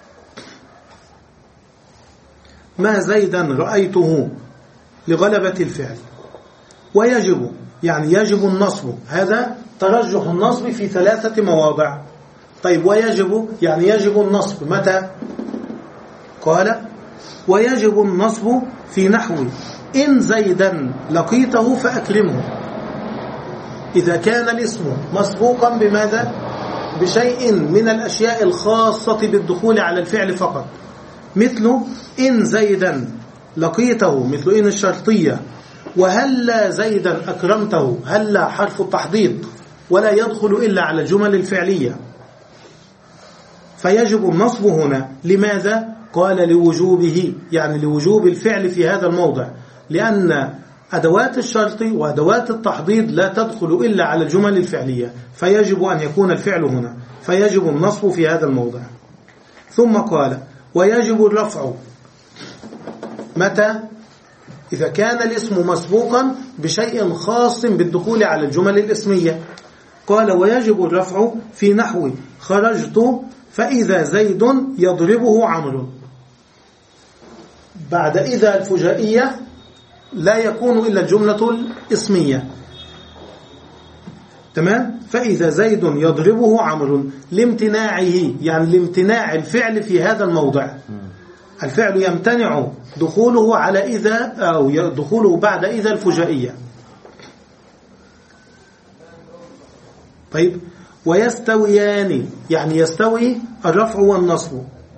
ما زيدا رأيته لغلبة الفعل. ويجب يعني يجب النصب، هذا ترجح النصب في ثلاثة مواضع. طيب ويجب يعني يجب النصب متى؟ قال ويجب النصب في نحو إن زيدا لقيته فأكرمه، إذا كان الاسم مسبوقا بماذا؟ بشيء من الأشياء الخاصة بالدخول على الفعل فقط، مثل إن زيدا لقيته، مثل إن الشرطية، وهلا زيدا أكرمته، هلا حرف التحضيض ولا يدخل إلا على الجمل الفعلية. فيجب النصب هنا. لماذا؟ قال لوجوبه، يعني لوجوب الفعل في هذا الموضع، لأن أدوات الشرط وأدوات التحضيض لا تدخل إلا على الجمل الفعلية، فيجب أن يكون الفعل هنا، فيجب النصب في هذا الموضع. ثم قال ويجب الرفع متى؟ إذا كان الاسم مسبوقا بشيء خاص بالدخول على الجمل الاسمية. قال ويجب الرفع في نحو خرجت فإذا زيد يضربه عمرو. بعد إذا الفجائية لا يكون إلا الجملة الاسمية، تمام؟ فإذا زيد يضربه عمرو لامتناعه، يعني لامتناع الفعل في هذا الموضع، الفعل يمتنع دخوله على إذا أو دخوله بعد إذا الفجائية. طيب ويستويان يعني يستوي الرفع والنصب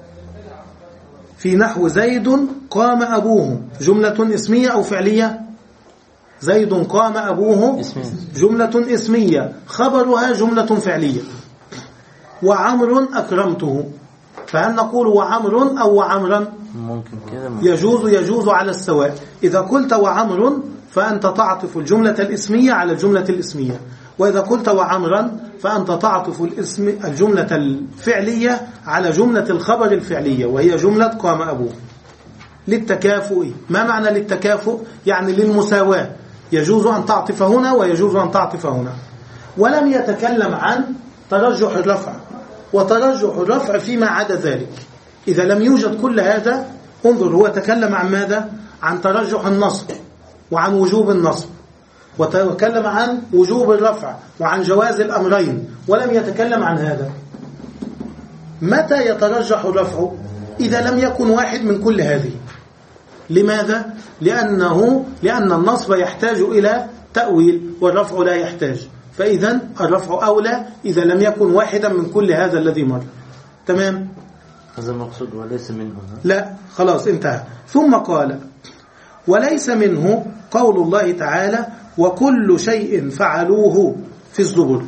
في نحو زيد قام أبوه، جملة اسمية أو فعلية؟ زيد قام أبوه جملة اسمية، خبرها جملة فعلية. وعمر أكرمته، فهل نقول وعمر أو وعمرا؟ ممكن كده يجوز يجوز على السواء. إذا قلت وعمر فأنت تعطف الجملة الاسمية على الجملة الاسمية، وإذا قلت وعمرا فأنت تعطف الاسم الجملة الفعلية على جملة الخبر الفعلية، وهي جملة قام أبوه. للتكافؤ. ما معنى للتكافؤ؟ يعني للمساواة، يجوز أن تعطف هنا ويجوز أن تعطف هنا. ولم يتكلم عن ترجح الرفع وترجح الرفع فيما عدا ذلك. إذا لم يوجد كل هذا، انظر هو تكلم عن ماذا؟ عن ترجح النصب وعن وجوب النصب، وتكلم عن وجوب الرفع وعن جواز الأمرين، ولم يتكلم عن هذا. متى يترجح الرفع؟ إذا لم يكن واحد من كل هذه. لماذا؟ لأنه لأن النصب يحتاج إلى تأويل والرفع لا يحتاج، فإذا الرفع أولى إذا لم يكن واحدا من كل هذا الذي مر. تمام؟ هذا المقصود وليس منه. لا خلاص انتهى. ثم قال وليس منه قول الله تعالى وكل شيء فعلوه في الزبر.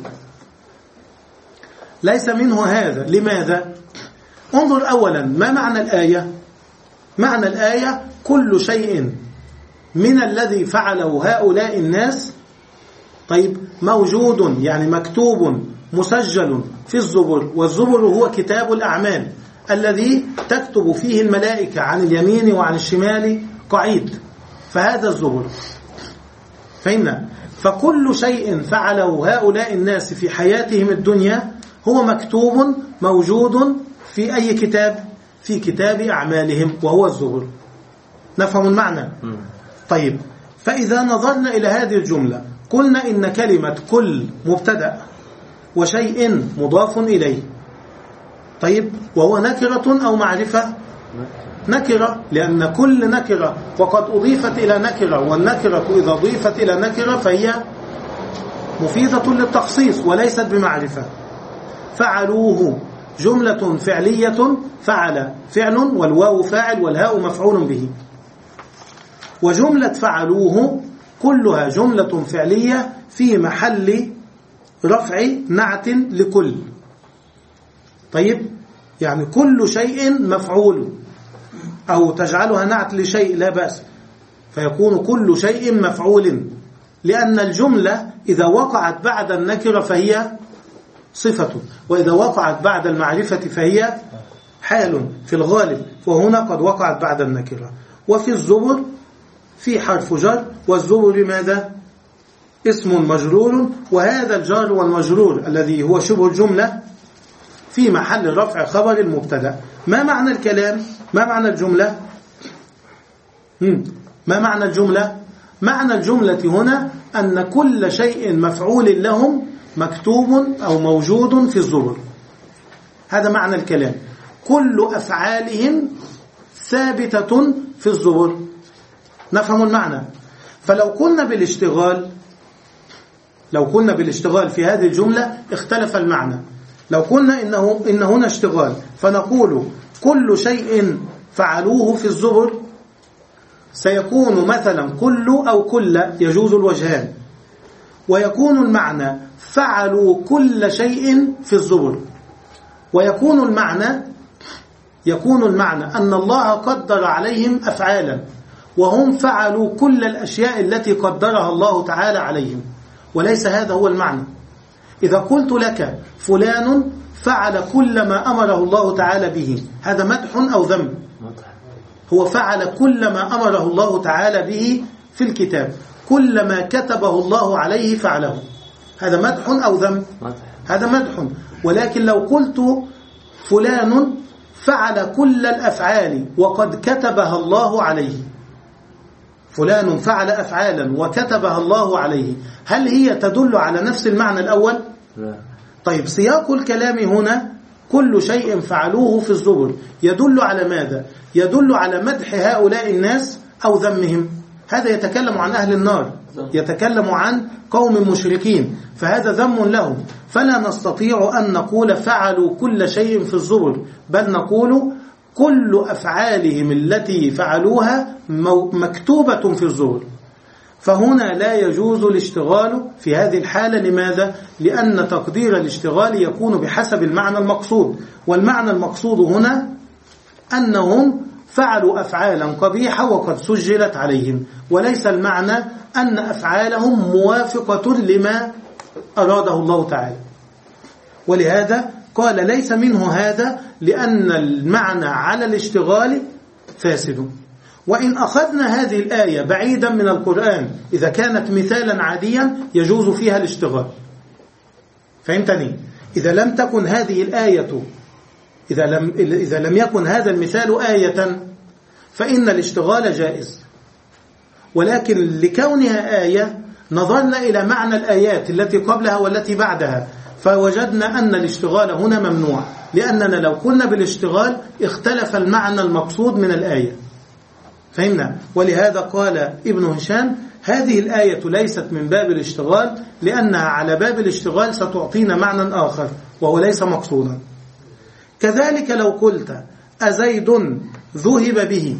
ليس منه هذا. لماذا؟ انظر أولا ما معنى الآية. معنى الآية كل شيء من الذي فعله هؤلاء الناس طيب موجود، يعني مكتوب مسجل في الزبر، والزبر هو كتاب الأعمال الذي تكتب فيه الملائكة عن اليمين وعن الشمال قعيد، فهذا الزبر. فإن فكل شيء فعله هؤلاء الناس في حياتهم الدنيا هو مكتوب موجود في أي كتاب؟ في كتاب أعمالهم وهو الزبر. نفهم المعنى؟ طيب فإذا نظرنا إلى هذه الجملة قلنا إن كلمة كل مبتدأ وشيء مضاف إليه. طيب وهو نكرة أو معرفة؟ نكرة، لأن كل نكرة وقد أضيفت إلى نكرة، والنكرة إذا أضيفت إلى نكرة فهي مفيدة للتخصيص وليست بمعرفة. فعلوه جملة فعلية، فعل فعل والواو فاعل والهاء مفعول به، وجملة فعلوه كلها جملة فعلية في محل رفع نعت لكل. طيب يعني كل شيء مفعول، أو تجعلها نعت لشيء لا بأس، فيكون كل شيء مفعول، لأن الجملة إذا وقعت بعد النكرة فهي صفة، وإذا وقعت بعد المعرفة فهي حال في الغالب، وهنا قد وقعت بعد النكرة. وفي الزبر في حرف جر، والزبر ماذا؟ اسم مجرور، وهذا الجار والمجرور الذي هو شبه الجملة في محل رفع خبر المبتدأ. ما معنى الكلام؟ ما معنى الجملة؟ ما معنى الجملة؟ معنى الجملة هنا أن كل شيء مفعول لهم مكتوب أو موجود في الزبر. هذا معنى الكلام، كل أفعالهم ثابتة في الزبر. نفهم المعنى. فلو كنا بالاشتغال لو كنا بالاشتغال في هذه الجملة اختلف المعنى. لو كنا إنه إن هنا اشتغال فنقول كل شيء فعلوه في الزبر، سيكون مثلا كل أو كل يجوز الوجهان، ويكون المعنى فعلوا كل شيء في الزبر، ويكون المعنى يكون المعنى أن الله قدر عليهم أفعالا وهم فعلوا كل الأشياء التي قدرها الله تعالى عليهم، وليس هذا هو المعنى. إذا قلت لك فلان فعل كل ما أمره الله تعالى به، هذا مدح أو ذم؟ هو فعل كل ما أمره الله تعالى به في الكتاب، كل ما كتبه الله عليه فعله، هذا مدح أو ذم؟ هذا مدح. ولكن لو قلت فلان فعل كل الأفعال وقد كتبها الله عليه، فلان فعل أفعالا وكتبها الله عليه، هل هي تدل على نفس المعنى الأول؟ لا. طيب سياق الكلام هنا كل شيء فعلوه في الزبر يدل على ماذا؟ يدل على مدح هؤلاء الناس أو ذمهم. هذا يتكلم عن أهل النار، يتكلم عن قوم مشركين، فهذا ذم لهم. فلا نستطيع أن نقول فعلوا كل شيء في الزبر، بل نقول كل أفعالهم التي فعلوها مكتوبة في الزبر. فهنا لا يجوز الاشتغال في هذه الحالة. لماذا؟ لأن تقدير الاشتغال يكون بحسب المعنى المقصود، والمعنى المقصود هنا أنهم فعلوا أفعالا قبيحة وقد سجلت عليهم، وليس المعنى أن أفعالهم موافقة لما أراده الله تعالى. ولهذا قال ليس منه هذا، لأن المعنى على الاشتغال فاسد. وإن أخذنا هذه الآية بعيدا من القرآن، إذا كانت مثالا عاديا يجوز فيها الاشتغال. فهمتني؟ إذا لم تكن هذه الآية إذا لم, إذا لم يكن هذا المثال آية فإن الاشتغال جائز، ولكن لكونها آية نظرنا إلى معنى الآيات التي قبلها والتي بعدها، فوجدنا أن الاشتغال هنا ممنوع، لأننا لو كنا بالاشتغال اختلف المعنى المقصود من الآية. فهمنا؟ ولهذا قال ابن هشام هذه الآية ليست من باب الاشتغال، لأنها على باب الاشتغال ستعطينا معنى آخر وهو ليس مقصودا. كذلك لو قلت أزيد ذهب به،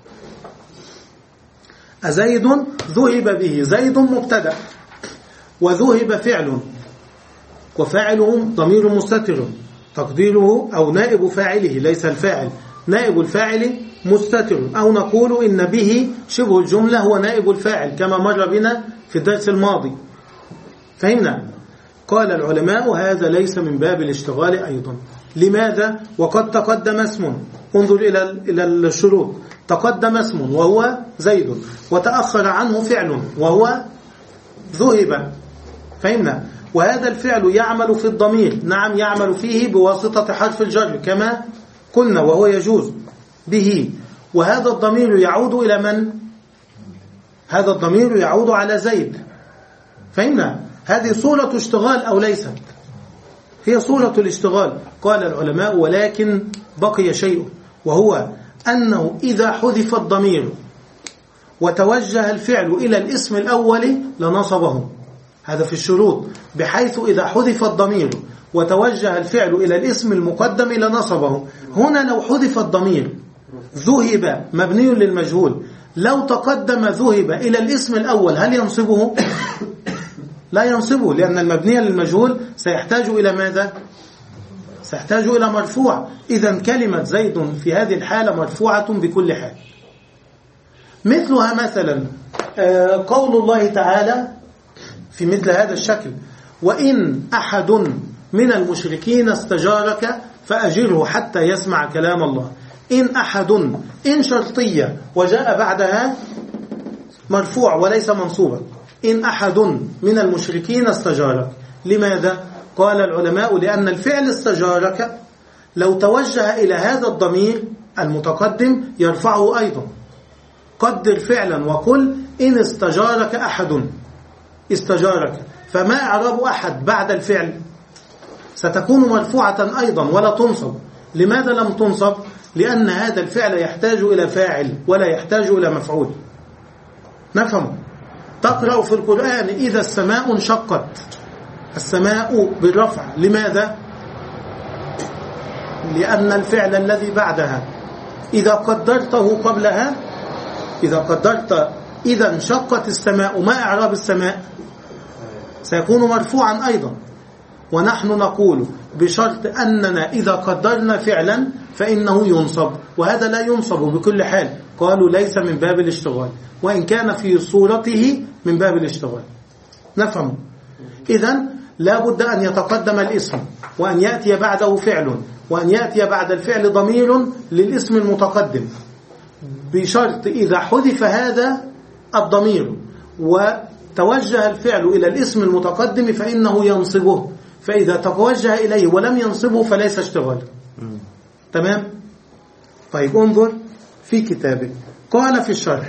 أزيد ذهب به، زيد مبتدأ وذهب فعل، وفاعله ضمير مستتر تقديره أو نائب فاعله ليس الفاعل، نائب الفاعل مستتر، أو نقول إن به شبه الجملة هو نائب الفاعل كما مر بنا في الدرس الماضي. فهمنا؟ قال العلماء هذا ليس من باب الاشتغال أيضا. لماذا؟ وقد تقدم اسم، انظر إلى إلى الشروط، تقدم اسم وهو زيد، وتأخر عنه فعل وهو ذهب. فهمنا؟ وهذا الفعل يعمل في الضمير، نعم يعمل فيه بواسطة حرف الجر كما قلنا وهو يجوز به، وهذا الضمير يعود إلى من؟ هذا الضمير يعود على زيد. فهمنا؟ هذه صورة اشتغال أو ليست؟ هي صورة الاشتغال. قال العلماء ولكن بقي شيء، وهو أنه إذا حذف الضمير وتوجه الفعل إلى الاسم الأول لنصبه، هذا في الشروط، بحيث إذا حذف الضمير وتوجه الفعل إلى الاسم المقدم لنصبه. هنا لو حذف الضمير ذهب مبني للمجهول، لو تقدم ذهب إلى الاسم الأول هل ينصبه؟ لا ينصبه، لأن المبني للمجهول سيحتاج إلى ماذا؟ سيحتاج إلى مرفوع. إذن كلمة زيد في هذه الحالة مرفوعة بكل حال. مثلها مثلا قول الله تعالى في مثل هذا الشكل: وإن أحد من المشركين استجارك فأجره حتى يسمع كلام الله. إن أحد، إن شرطية وجاء بعدها مرفوع وليس منصوبا. إن أحد من المشركين استجارك. لماذا؟ قال العلماء: لأن الفعل استجارك لو توجه إلى هذا الضمير المتقدم يرفعه أيضا. قدر فعلا وقل: إن استجارك أحد. استجارك، فما إعراب أحد بعد الفعل؟ ستكون مرفوعة أيضا ولا تنصب. لماذا لم تنصب؟ لأن هذا الفعل يحتاج إلى فاعل ولا يحتاج إلى مفعول. نفهم. تقرأ في القرآن: إذا السماء انشقت. السماء بالرفع. لماذا؟ لأن الفعل الذي بعدها إذا قدرته قبلها، إذا قدرت إذا انشقت السماء، ما إعراب السماء؟ سيكون مرفوعا أيضا. ونحن نقول بشرط أننا إذا قدرنا فعلا فإنه ينصب، وهذا لا ينصب بكل حال. قالوا ليس من باب الاشتغال، وإن كان في صورته من باب الاشتغال. نفهم. إذن لا بد أن يتقدم الاسم، وأن يأتي بعده فعل، وأن يأتي بعد الفعل ضمير للاسم المتقدم، بشرط إذا حذف هذا الضمير وتوجه الفعل إلى الاسم المتقدم فإنه ينصبه، فإذا توجه إليه ولم ينصبه فليس اشتغال. تمام؟ طيب انظر في كتابه. قال في الشرح: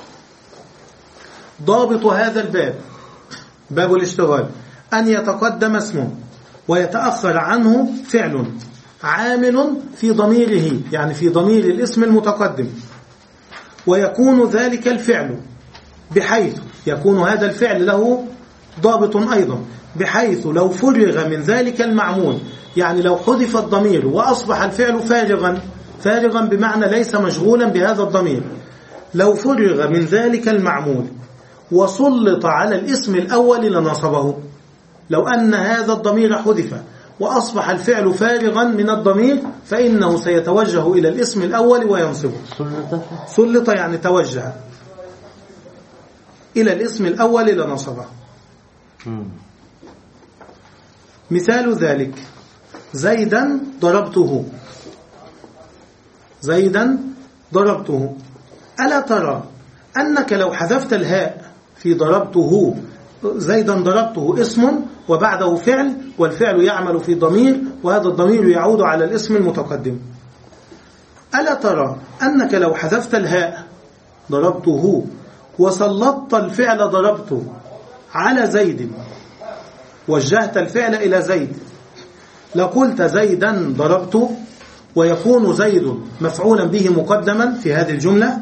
ضابط هذا الباب، باب الاشتغال، أن يتقدم اسم ويتأخر عنه فعل عامل في ضميره، يعني في ضمير الاسم المتقدم، ويكون ذلك الفعل بحيث يكون هذا الفعل له ضابط أيضا، بحيث لو فرغ من ذلك المعمول، يعني لو حذف الضمير وأصبح الفعل فارغا، فارغا بمعنى ليس مشغولا بهذا الضمير، لو فرغ من ذلك المعمول وسلط على الاسم الأول لنصبه. لو أن هذا الضمير حذف وأصبح الفعل فارغا من الضمير فإنه سيتوجه إلى الاسم الأول وينصبه. سلط يعني توجه إلى الاسم الأول لنصبه. مثال ذلك: زيدا ضربته. زيدا ضربته. ألا ترى أنك لو حذفت الهاء في ضربته، زيدا ضربته اسم وبعده فعل، والفعل يعمل في ضمير، وهذا الضمير يعود على الاسم المتقدم. ألا ترى أنك لو حذفت الهاء ضربته وسلطت الفعل ضربته على زيد، وجهت الفعل إلى زيد، لقلت زيدا ضربت، ويكون زيد مفعولا به مقدما في هذه الجملة.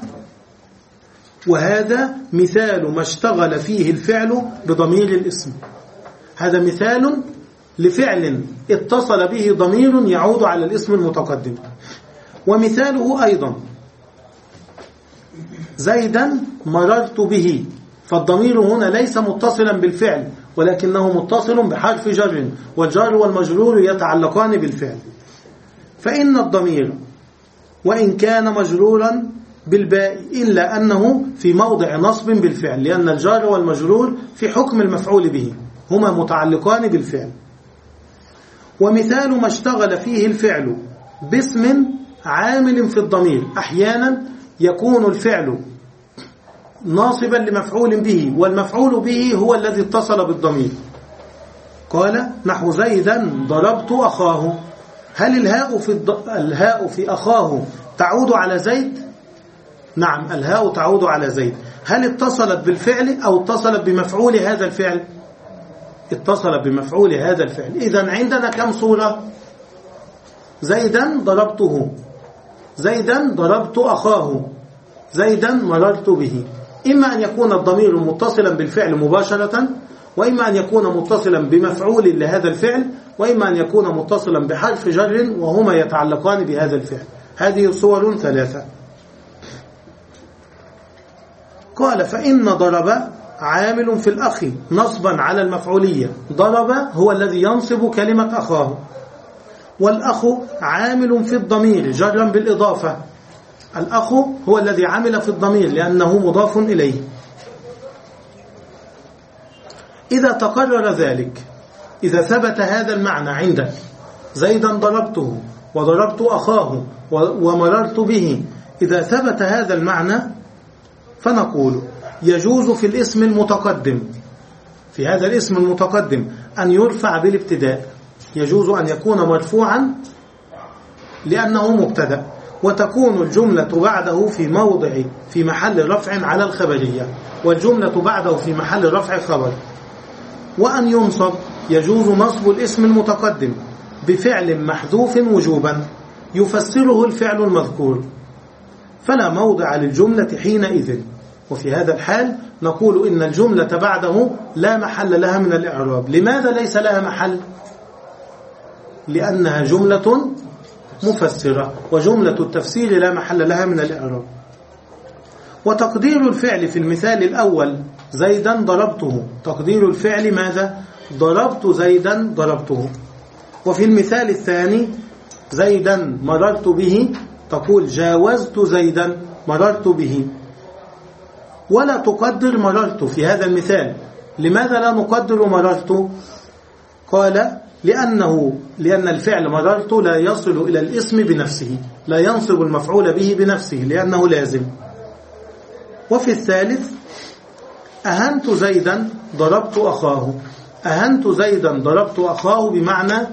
وهذا مثال ما اشتغل فيه الفعل بضمير الاسم. هذا مثال لفعل اتصل به ضمير يعود على الاسم المتقدم. ومثاله أيضا: زيدا مررت به، فالضمير هنا ليس متصلا بالفعل ولكنه متصل بحرف جر، والجار والمجرور يتعلقان بالفعل. فإن الضمير وإن كان مجرورا بالباء إلا أنه في موضع نصب بالفعل، لأن الجار والمجرور في حكم المفعول به، هما متعلقان بالفعل. ومثال ما اشتغل فيه الفعل باسم عامل في الضمير، أحيانا يكون الفعل ناصبا لمفعول به، والمفعول به هو الذي اتصل بالضمير. قال: نحو زيدا ضربت أخاه. هل الهاء في, الض... الهاء في أخاه تعود على زيد؟ نعم، الهاء تعود على زيد. هل اتصلت بالفعل أو اتصلت بمفعول هذا الفعل؟ اتصلت بمفعول هذا الفعل. إذن عندنا كم صورة؟ زيدا ضربته، زيدا ضربت أخاه، زيدا مررت به. إما أن يكون الضمير متصلا بالفعل مباشرة، وإما أن يكون متصلا بمفعول لهذا الفعل، وإما أن يكون متصلا بحرف جر، وهما يتعلقان بهذا الفعل. هذه صور ثلاثة. قال: فإن ضرب عامل في الأخ نصبا على المفعولية. ضرب هو الذي ينصب كلمة أخاه، والأخ عامل في الضمير جرا بالإضافة. الأخ هو الذي عمل في الضمير لأنه مضاف إليه. إذا تقرر ذلك، إذا ثبت هذا المعنى عندك، زيدا ضربته وضربت أخاه ومررت به، إذا ثبت هذا المعنى فنقول يجوز في الاسم المتقدم، في هذا الاسم المتقدم أن يرفع بالابتداء، يجوز أن يكون مرفوعا لأنه مبتدأ، وتكون الجملة بعده في موضع في محل رفع على الخبرية، والجملة بعده في محل رفع خبر. وأن ينصب، يجوز نصب الاسم المتقدم بفعل محذوف وجوبا يفسره الفعل المذكور، فلا موضع للجملة حينئذ. وفي هذا الحال نقول إن الجملة بعده لا محل لها من الإعراب. لماذا ليس لها محل؟ لأنها جملة مفسرة، وجملة التفسير لا محل لها من الإعراب. وتقدير الفعل في المثال الأول زيدا ضربته، تقدير الفعل ماذا؟ ضربت زيدا ضربته. وفي المثال الثاني زيدا مررت به، تقول جاوزت زيدا مررت به. ولا تقدر مررت في هذا المثال. لماذا لا نقدر مررت؟ قال لأنه لأن الفعل مررت لا يصل إلى الاسم بنفسه، لا ينصب المفعول به بنفسه لأنه لازم. وفي الثالث أهنت زيدا ضربت أخاه، أهنت زيدا ضربت أخاه بمعنى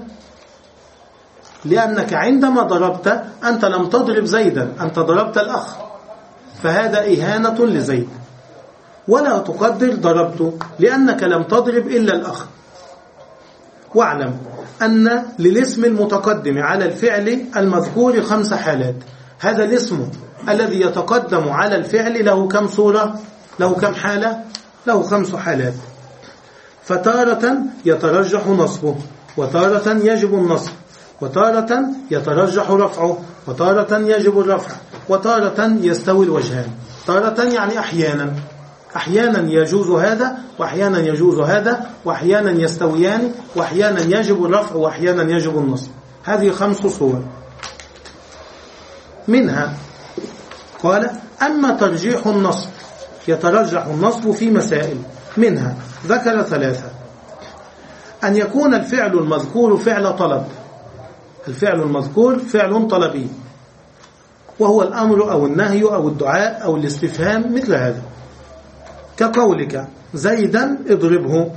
لأنك عندما ضربت أنت لم تضرب زيدا، أنت ضربت الأخ، فهذا إهانة لزيد. ولا تقدر ضربت لأنك لم تضرب إلا الأخ. واعلم أن للاسم المتقدم على الفعل المذكور خمس حالات. هذا الاسم الذي يتقدم على الفعل له كم صورة؟ له كم حالة؟ له خمس حالات. فتارة يترجح نصبه، وتارة يجب النصب، وتارة يترجح رفعه، وتارة يجب الرفع، وتارة يستوي الوجهان. تارة يعني أحيانا، أحيانا يجوز هذا وأحيانا يجوز هذا، وأحيانا يستويان، وأحيانا يجب الرفع وأحيانا يجب النصب. هذه خمس صور. منها قال أما ترجيح النصب، يترجح النصب في مسائل، منها ذكر ثلاثة: أن يكون الفعل المذكور فعل طلب، الفعل المذكور فعل طلبي، وهو الأمر أو النهي أو الدعاء أو الاستفهام مثل هذا، كقولك زيدا اضربه،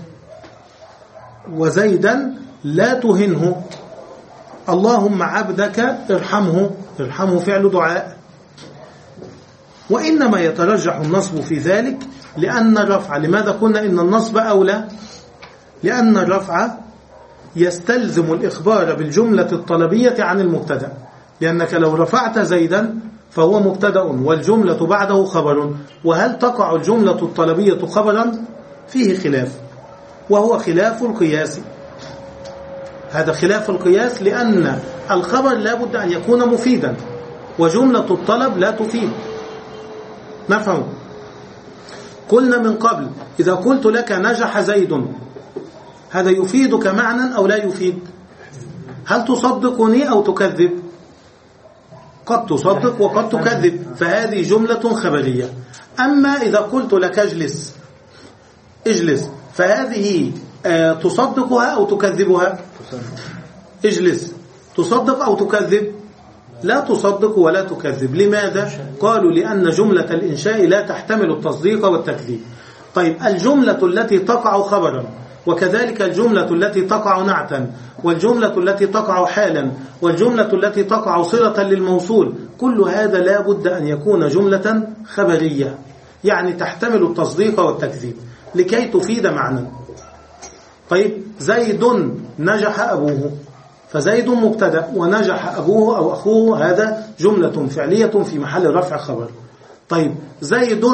وزيدا لا تهنه، اللهم عبدك ارحمه، ارحمه فعل دعاء. وإنما يترجح النصب في ذلك لأن الرفع، لماذا قلنا إن النصب أولى؟ لأن الرفع يستلزم الإخبار بالجملة الطلبية عن المبتدأ، لأنك لو رفعت زيدا فهو مبتدأ والجملة بعده خبر، وهل تقع الجملة الطلبية خبرا؟ فيه خلاف، وهو خلاف القياس. هذا خلاف القياس لأن الخبر لا بد أن يكون مفيدا، وجملة الطلب لا تفيد. نفهم؟ قلنا من قبل إذا قلت لك نجح زيد، هذا يفيدك معنى أو لا يفيد؟ هل تصدقني أو تكذب؟ قد تصدق وقد تكذب، فهذه جملة خبرية. أما إذا قلت لك اجلس اجلس، فهذه آه تصدقها أو تكذبها؟ اجلس تصدق أو تكذب؟ لا تصدق ولا تكذب. لماذا؟ قالوا لأن جملة الإنشاء لا تحتمل التصديق والتكذيب. طيب الجملة التي تقع خبرا، وكذلك الجملة التي تقع نعتا، والجملة التي تقع حالا، والجملة التي تقع صلة للموصول، كل هذا لا بد أن يكون جملة خبرية، يعني تحتمل التصديق والتكذيب لكي تفيد معنى. طيب زيد نجح أبوه، فزيد مبتدأ ونجح أبوه أو أخوه، هذا جملة فعلية في محل رفع خبر. طيب زيد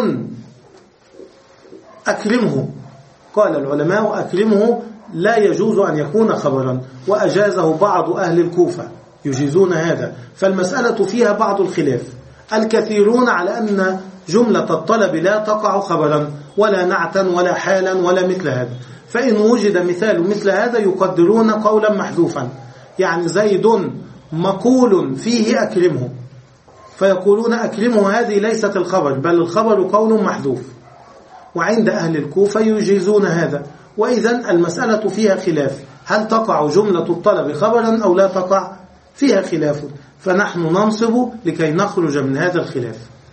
أكرمه، قال العلماء أكرمه لا يجوز أن يكون خبرا، وأجازه بعض أهل الكوفة يجيزون هذا، فالمسألة فيها بعض الخلاف. الكثيرون على أن جملة الطلب لا تقع خبرا ولا نعتا ولا حالا ولا مثل هذا، فإن وجد مثال مثل هذا يقدرون قولا محذوفا، يعني زيد مقول فيه أكرمه، فيقولون أكرمه هذه ليست الخبر بل الخبر قول محذوف، وعند أهل الكوفة يجيزون هذا. وإذن المسألة فيها خلاف، هل تقع جملة الطلب خبرا أو لا تقع؟ فيها خلاف، فنحن ننصب لكي نخرج من هذا الخلاف.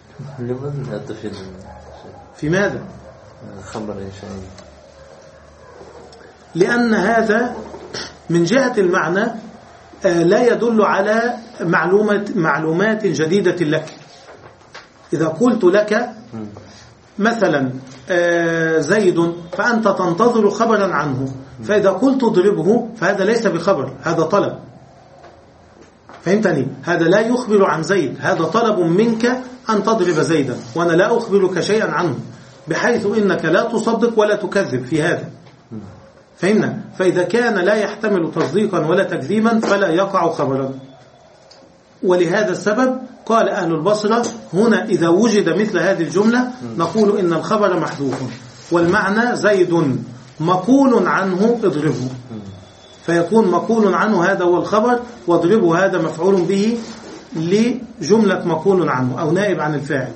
في ماذا؟ خبر شيء، لأن هذا من جهة المعنى لا يدل على معلومات معلومات جديدة لك. إذا قلت لك مثلا زيد فأنت تنتظر خبرا عنه، فإذا قلت اضربه فهذا ليس بخبر، هذا طلب. فهمتني؟ هذا لا يخبر عن زيد، هذا طلب منك أن تضرب زيدا، وأنا لا أخبرك شيئا عنه، بحيث إنك لا تصدق ولا تكذب في هذا. فهمنا؟ فإذا كان لا يحتمل تصديقا ولا تكذيبا فلا يقع خبرا. ولهذا السبب قال أهل البصرة هنا إذا وجد مثل هذه الجملة نقول إن الخبر محذوف، والمعنى زيد مقول عنه اضربه، فيكون مقول عنه هذا هو الخبر، واضربه هذا مفعول به لجملة مقول عنه أو نائب عن الفاعل.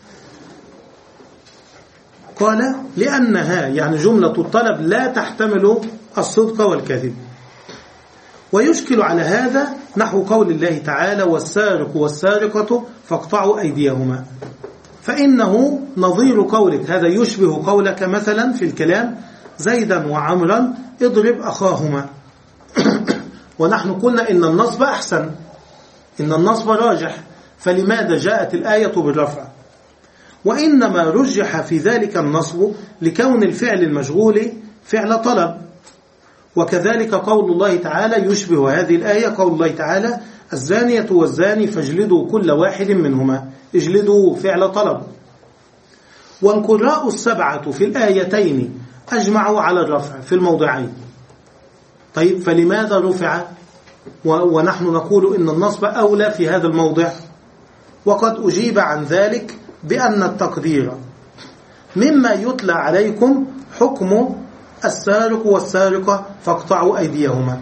قال لأنها يعني جملة الطلب لا تحتمل الصدق والكذب. ويشكل على هذا نحو قول الله تعالى والسارق والسارقة فاقطعوا أيديهما، فإنه نظير قولك، هذا يشبه قولك مثلا في الكلام زيدا وعمرا اضرب أخاهما. ونحن قلنا إن النصب أحسن، إن النصب راجح، فلماذا جاءت الآية بالرفع؟ وإنما رجح في ذلك النصب لكون الفعل المشغول فعل طلب. وكذلك قول الله تعالى يشبه هذه الآية قول الله تعالى الزانية والزاني فاجلدوا كل واحد منهما، اجلدوا فعل طلب. والقراء السبعة في الآيتين أجمعوا على الرفع في الموضعين. طيب فلماذا رفع ونحن نقول إن النصب أولى في هذا الموضع؟ وقد أجيب عن ذلك بأن التقدير مما يتلى عليكم حكم السارق والسارقة فاقطعوا أيديهما،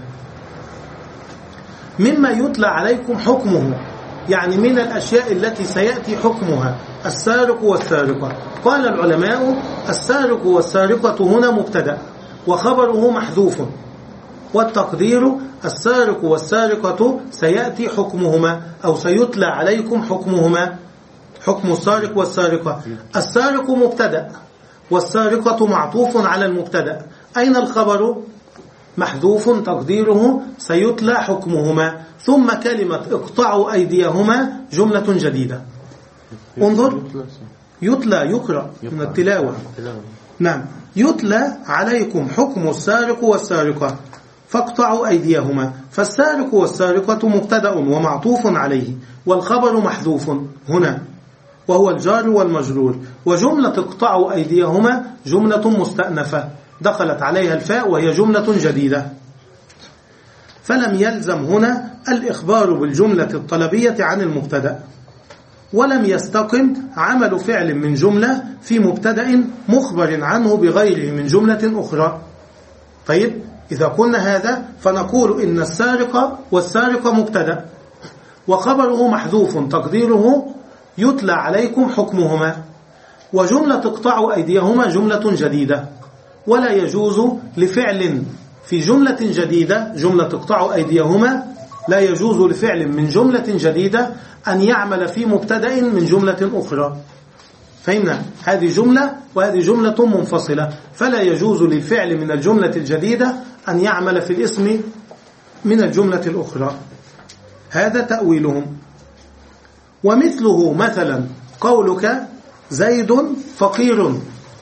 مما يتلى عليكم حكمه يعني من الأشياء التي سيأتي حكمها السارق والسارقة. قال العلماء السارق والسارقة هنا مبتدأ وخبره محذوف، والتقدير السارق والسارقة سيأتي حكمهما أو سيتلى عليكم حكمهما، حكم السارق والسارقة. السارق مبتدأ والسارقة معطوف على المبتدأ، أين الخبر؟ محذوف تقديره سيتلى حكمهما، ثم كلمة اقطعوا أيديهما جملة جديدة. انظر يتلى يقرأ من التلاوة، نعم يتلى عليكم حكم السارق والسارقة فاقطعوا أيديهما، فالسارق والسارقة مبتدأ ومعطوف عليه، والخبر محذوف هنا وهو الجار والمجرور، وجملة اقطعوا أيديهما جملة مستأنفة دخلت عليها الفاء وهي جملة جديدة. فلم يلزم هنا الإخبار بالجملة الطلبية عن المبتدأ، ولم يستقم عمل فعل من جملة في مبتدأ مخبر عنه بغيره من جملة أخرى. طيب إذا قلنا هذا فنقول إن السارق والسارق مبتدأ وخبره محذوف تقديره يتلى عليكم حكمهما، وجملة اقطعوا أيديهما جملة جديدة، ولا يجوز لفعل في جملة جديدة جملة اقطعوا أيديهما لا يجوز لفعل من جملة جديدة أن يعمل في مبتدأ من جملة أخرى. فهمنا؟ هذه جملة وهذه جملة منفصلة، فلا يجوز للفعل من الجملة الجديدة أن يعمل في الاسم من الجملة الأخرى. هذا تأويلهم. ومثله مثلا قولك زيد فقير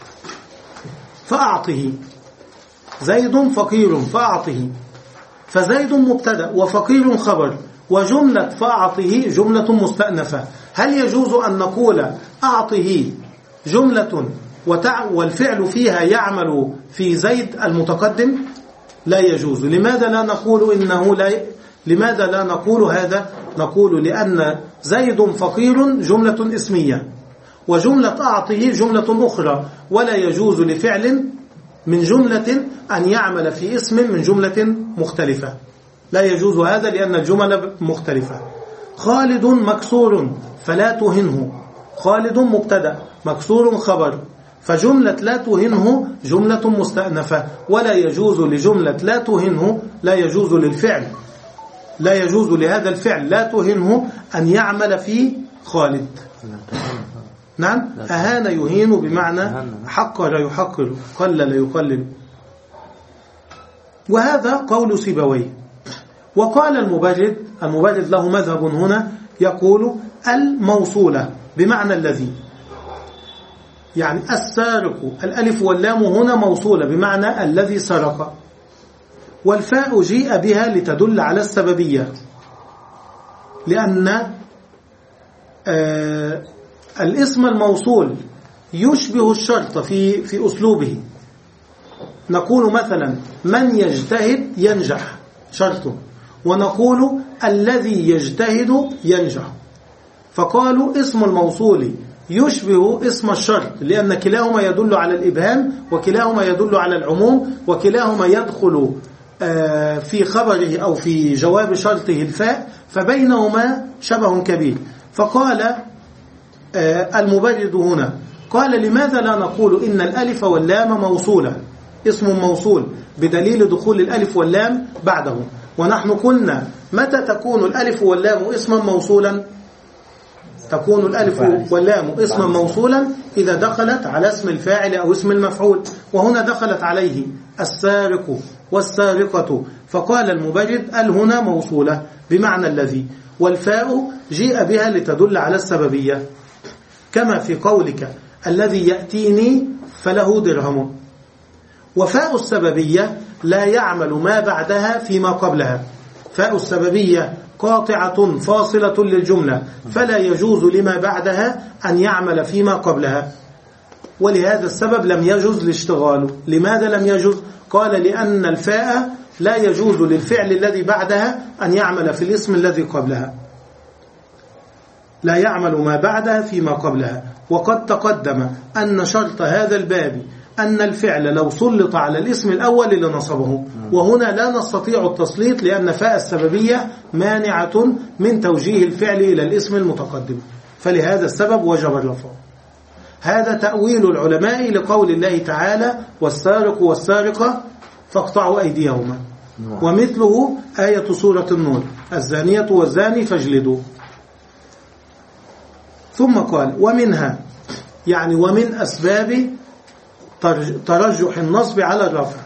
فأعطه، زيد فقير فأعطه، فزيد مبتدأ وفقير خبر، وجملة فأعطه جملة مستأنفة. هل يجوز أن نقول أعطه جملة والفعل فيها يعمل في زيد المتقدم؟ لا يجوز. لماذا لا نقول إنه لا لماذا لا نقول هذا؟ نقول لأن زيد فقير جملة اسمية، وجملة أعطه جملة أخرى، ولا يجوز لفعل من جملة أن يعمل في اسم من جملة مختلفة. لا يجوز هذا لأن الجمل مختلفة. خالد مكسور فلا تهنه، خالد مبتدأ مكسور خبر، فجملة لا تهنه جملة مستأنفة، ولا يجوز لجملة لا تهنه، لا يجوز للفعل، لا يجوز لهذا الفعل لا تهنه أن يعمل في خالد. نعم، أهان يهين بمعنى حقر يحقر، قلل يقلل. وهذا قول سيبويه. وقال المبرد، المبرد له مذهب هنا يقول الموصولة بمعنى الذي، يعني السارق، الألف واللام هنا موصولة بمعنى الذي سرق، والفاء جيء بها لتدل على السببية، لأن آه الاسم الموصول يشبه الشرط في في أسلوبه. نقول مثلا من يجتهد ينجح شرط، ونقول الذي يجتهد ينجح، فقالوا اسم الموصول يشبه اسم الشرط، لأن كلاهما يدل على الإبهام، وكلاهما يدل على العموم، وكلاهما يدخل في خبره أو في جواب شرطه الفاء، فبينهما شبه كبير. فقال المبرد هنا، قال لماذا لا نقول إن الألف واللام موصولة، اسم موصول بدليل دخول الألف واللام بعده؟ ونحن قلنا متى تكون الألف واللام اسما موصولا؟ تكون الألف واللام اسما موصولا إذا دخلت على اسم الفاعل أو اسم المفعول، وهنا دخلت عليه السارق والسارقة، فقال المبرد ال هنا موصولة بمعنى الذي، والفاء جيء بها لتدل على السببية، كما في قولك الذي يأتيني فله درهم. وفاء السببية لا يعمل ما بعدها فيما قبلها، فاء السببية قاطعة فاصلة للجملة، فلا يجوز لما بعدها أن يعمل فيما قبلها، ولهذا السبب لم يجوز الاشتغال. لماذا لم يجوز؟ قال لأن الفاء لا يجوز للفعل الذي بعدها أن يعمل في الاسم الذي قبلها، لا يعمل ما بعدها فيما قبلها. وقد تقدم أن شرط هذا الباب أن الفعل لو سلط على الاسم الأول لنصبه، وهنا لا نستطيع التسليط لأن فاء السببية مانعة من توجيه الفعل إلى الاسم المتقدم، فلهذا السبب وجب الرفع. هذا تأويل العلماء لقول الله تعالى والسارق والسارقة فاقطعوا أيديهما، ومثله آية سورة النور الزانية والزاني فاجلدوا. ثم قال ومنها، يعني ومن أسباب ترجح النصب على الرفع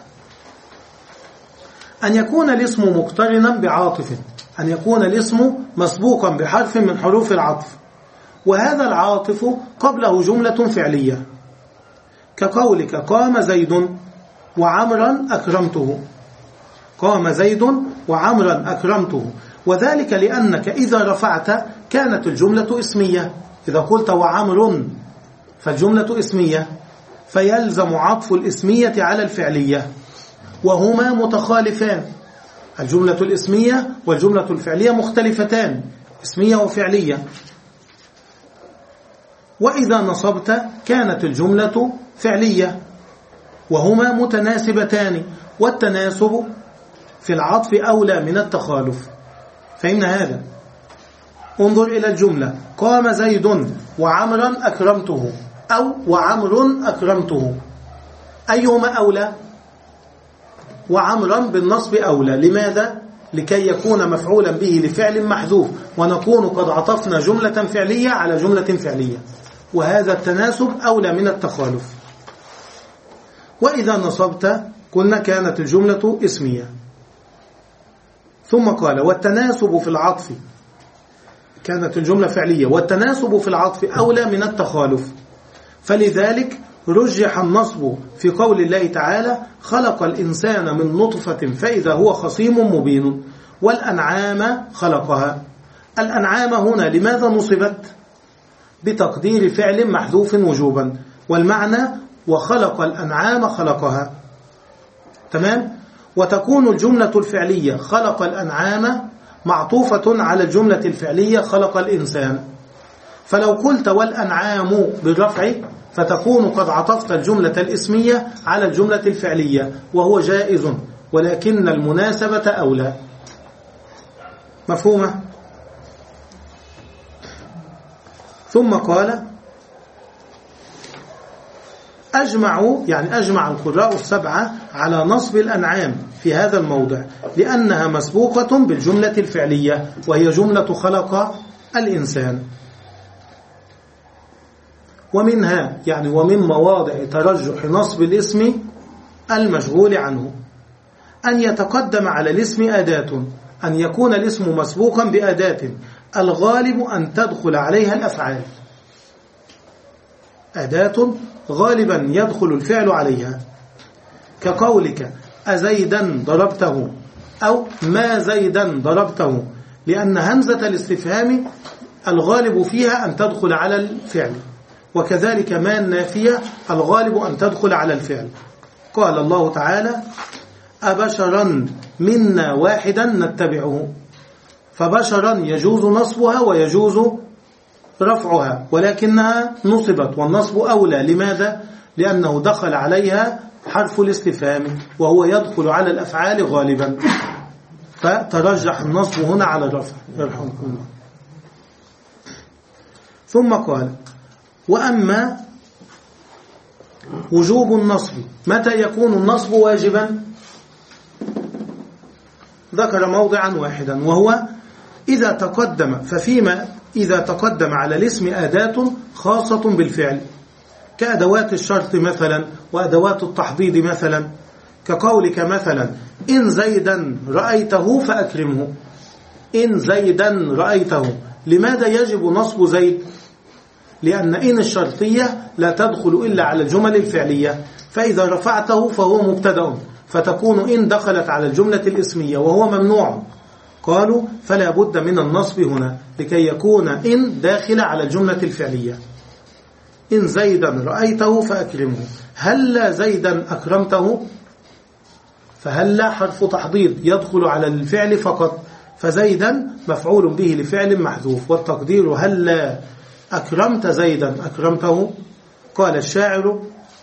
أن يكون الاسم مقترنا بعاطف، أن يكون الاسم مسبوقا بحرف من حروف العطف، وهذا العاطف قبله جملة فعلية، كقولك قام زيد وعمرا أكرمته، قام زيد وعمرا أكرمته، وذلك لأنك إذا رفعت كانت الجملة اسمية، إذا قلت وعمر فالجملة اسمية، فيلزم عطف الاسمية على الفعلية، وهما متخالفان، الجملة الاسمية والجملة الفعلية مختلفتان، اسمية وفعلية. وإذا نصبت كانت الجملة فعلية، وهما متناسبتان، والتناسب في العطف أولى من التخالف. فإن هذا، انظر إلى الجملة قام زيد وعمرا أكرمته أو وعمر أكرمته، أيهما أولى؟ وعمرا بالنصب أولى. لماذا؟ لكي يكون مفعولا به لفعل محذوف، ونكون قد عطفنا جملة فعلية على جملة فعلية، وهذا التناسب أولى من التخالف. وإذا نصبت قلنا كانت الجملة اسمية. ثم قال والتناسب في العطف، كانت الجملة فعلية، والتناسب في العطف أولى من التخالف، فلذلك رجح النصب في قول الله تعالى خلق الإنسان من نطفة فإذا هو خصيم مبين، والأنعام خلقها. الأنعام هنا لماذا نصبت؟ بتقدير فعل محذوف وجوبا، والمعنى وخلق الأنعام خلقها، تمام؟ وتكون الجملة الفعلية خلق الأنعام معطوفة على الجملة الفعلية خلق الإنسان، فلو قلت والأنعام بالرفع فتكون قد عطفت الجملة الاسمية على الجملة الفعلية، وهو جائز، ولكن المناسبة أولى. مفهومة؟ ثم قال أجمعوا، يعني أجمع القراء السبعة على نصب الأنعام في هذا الموضع لأنها مسبوقة بالجملة الفعلية وهي جملة خلق الإنسان. ومنها يعني ومن مواضع ترجح نصب الاسم المشغول عنه أن يتقدم على الاسم أداة، أن يكون الاسم مسبوقا بأداة الغالب أن تدخل عليها الأفعال، أداة غالبا يدخل الفعل عليها، كقولك أزيدا ضربته أو ما زيدا ضربته، لأن همزة الاستفهام الغالب فيها أن تدخل على الفعل، وكذلك ما النافية الغالب أن تدخل على الفعل. قال الله تعالى أبشرا منا واحدا نتبعه، فبشرا يجوز نصبها ويجوز رفعها، ولكنها نصبت والنصب أولى. لماذا؟ لأنه دخل عليها حرف الاستفهام وهو يدخل على الأفعال غالبا، فترجح النصب هنا على الرفع. يرحمكم الله. ثم قال وأما وجوب النصب، متى يكون النصب واجبا؟ ذكر موضعا واحدا وهو إذا تقدم، ففيما إذا تقدم على الاسم أداة خاصة بالفعل كأدوات الشرط مثلا وأدوات التحضيض مثلا، كقولك مثلا إن زيدا رأيته فأكرمه، إن زيدا رأيته. لماذا يجب نصب زيد؟ لأن إن الشرطية لا تدخل إلا على الجمل الفعلية، فإذا رفعته فهو مبتدأ، فتكون إن دخلت على الجملة الاسمية وهو ممنوع. قالوا فلا بد من النصب هنا لكي يكون إن داخل على الجملة الفعلية. إن زيدا رأيته فأكرمه، هلا زيدا أكرمته، فهلا حرف تحضيض يدخل على الفعل فقط، فزيدا مفعول به لفعل محذوف، والتقدير هلا أكرمت زيدا أكرمته. قال الشاعر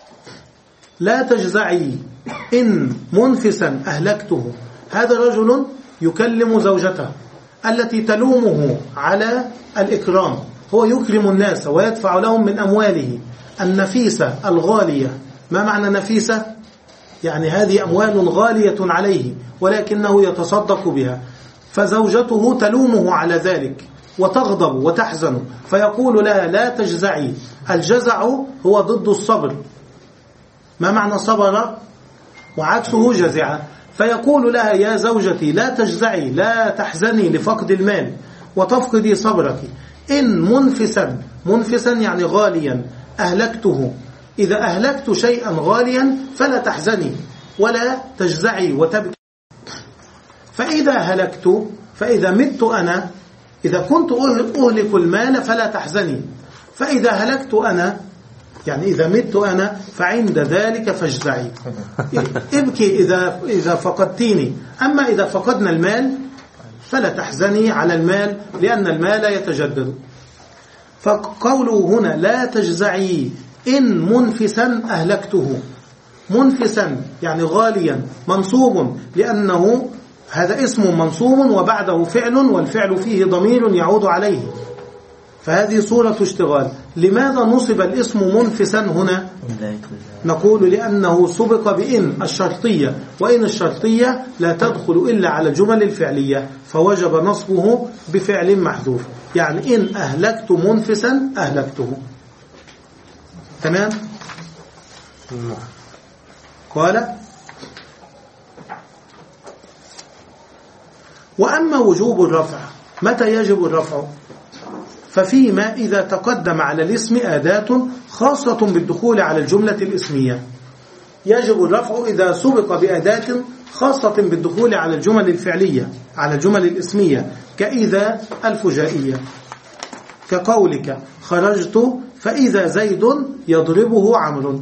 لا تجزعي إن منفسا أهلكته. هذا رجل يكلم زوجته التي تلومه على الإكرام، هو يكرم الناس ويدفع لهم من أمواله النفيسة الغالية. ما معنى نفيسة؟ يعني هذه أموال غالية عليه ولكنه يتصدق بها، فزوجته تلومه على ذلك وتغضب وتحزن، فيقول لها لا تجزعي. الجزع هو ضد الصبر. ما معنى صبر؟ وعكسه جزع. فيقول لها يا زوجتي لا تجزعي، لا تحزني لفقد المال وتفقدي صبرك. إن منفسا، منفسا يعني غاليا، أهلكته. إذا أهلكت شيئا غاليا فلا تحزني ولا تجزعي وتبكي. فإذا هلكت، فإذا مت أنا، إذا كنت أهلك المال فلا تحزني، فإذا هلكت أنا يعني إذا مت أنا فعند ذلك فاجزعي، ابكي إذا إذا فقدتيني. أما إذا فقدنا المال فلا تحزني على المال لأن المال يتجدد. فقوله هنا لا تجزعي إن منفسا أهلكته، منفسا يعني غاليا، منصوب لأنه هذا اسم منصوب وبعده فعل والفعل فيه ضمير يعود عليه، فهذه صورة اشتغال. لماذا نصب الاسم منفسا هنا؟ نقول لأنه سبق بإن الشرطية، وإن الشرطية لا تدخل إلا على الجمل الفعلية، فوجب نصبه بفعل محذوف. يعني إن أهلكت منفسا أهلكته. تمام؟ قال وأما وجوب الرفع، متى يجب الرفع؟ ففيما إذا تقدم على الاسم أداة خاصة بالدخول على الجملة الاسمية. يجب الرفع إذا سبق بأداة خاصة بالدخول على الجمل الفعلية، على الجمل الاسمية، كإذا الفجائية، كقولك خرجت فإذا زيد يضربه عمرو.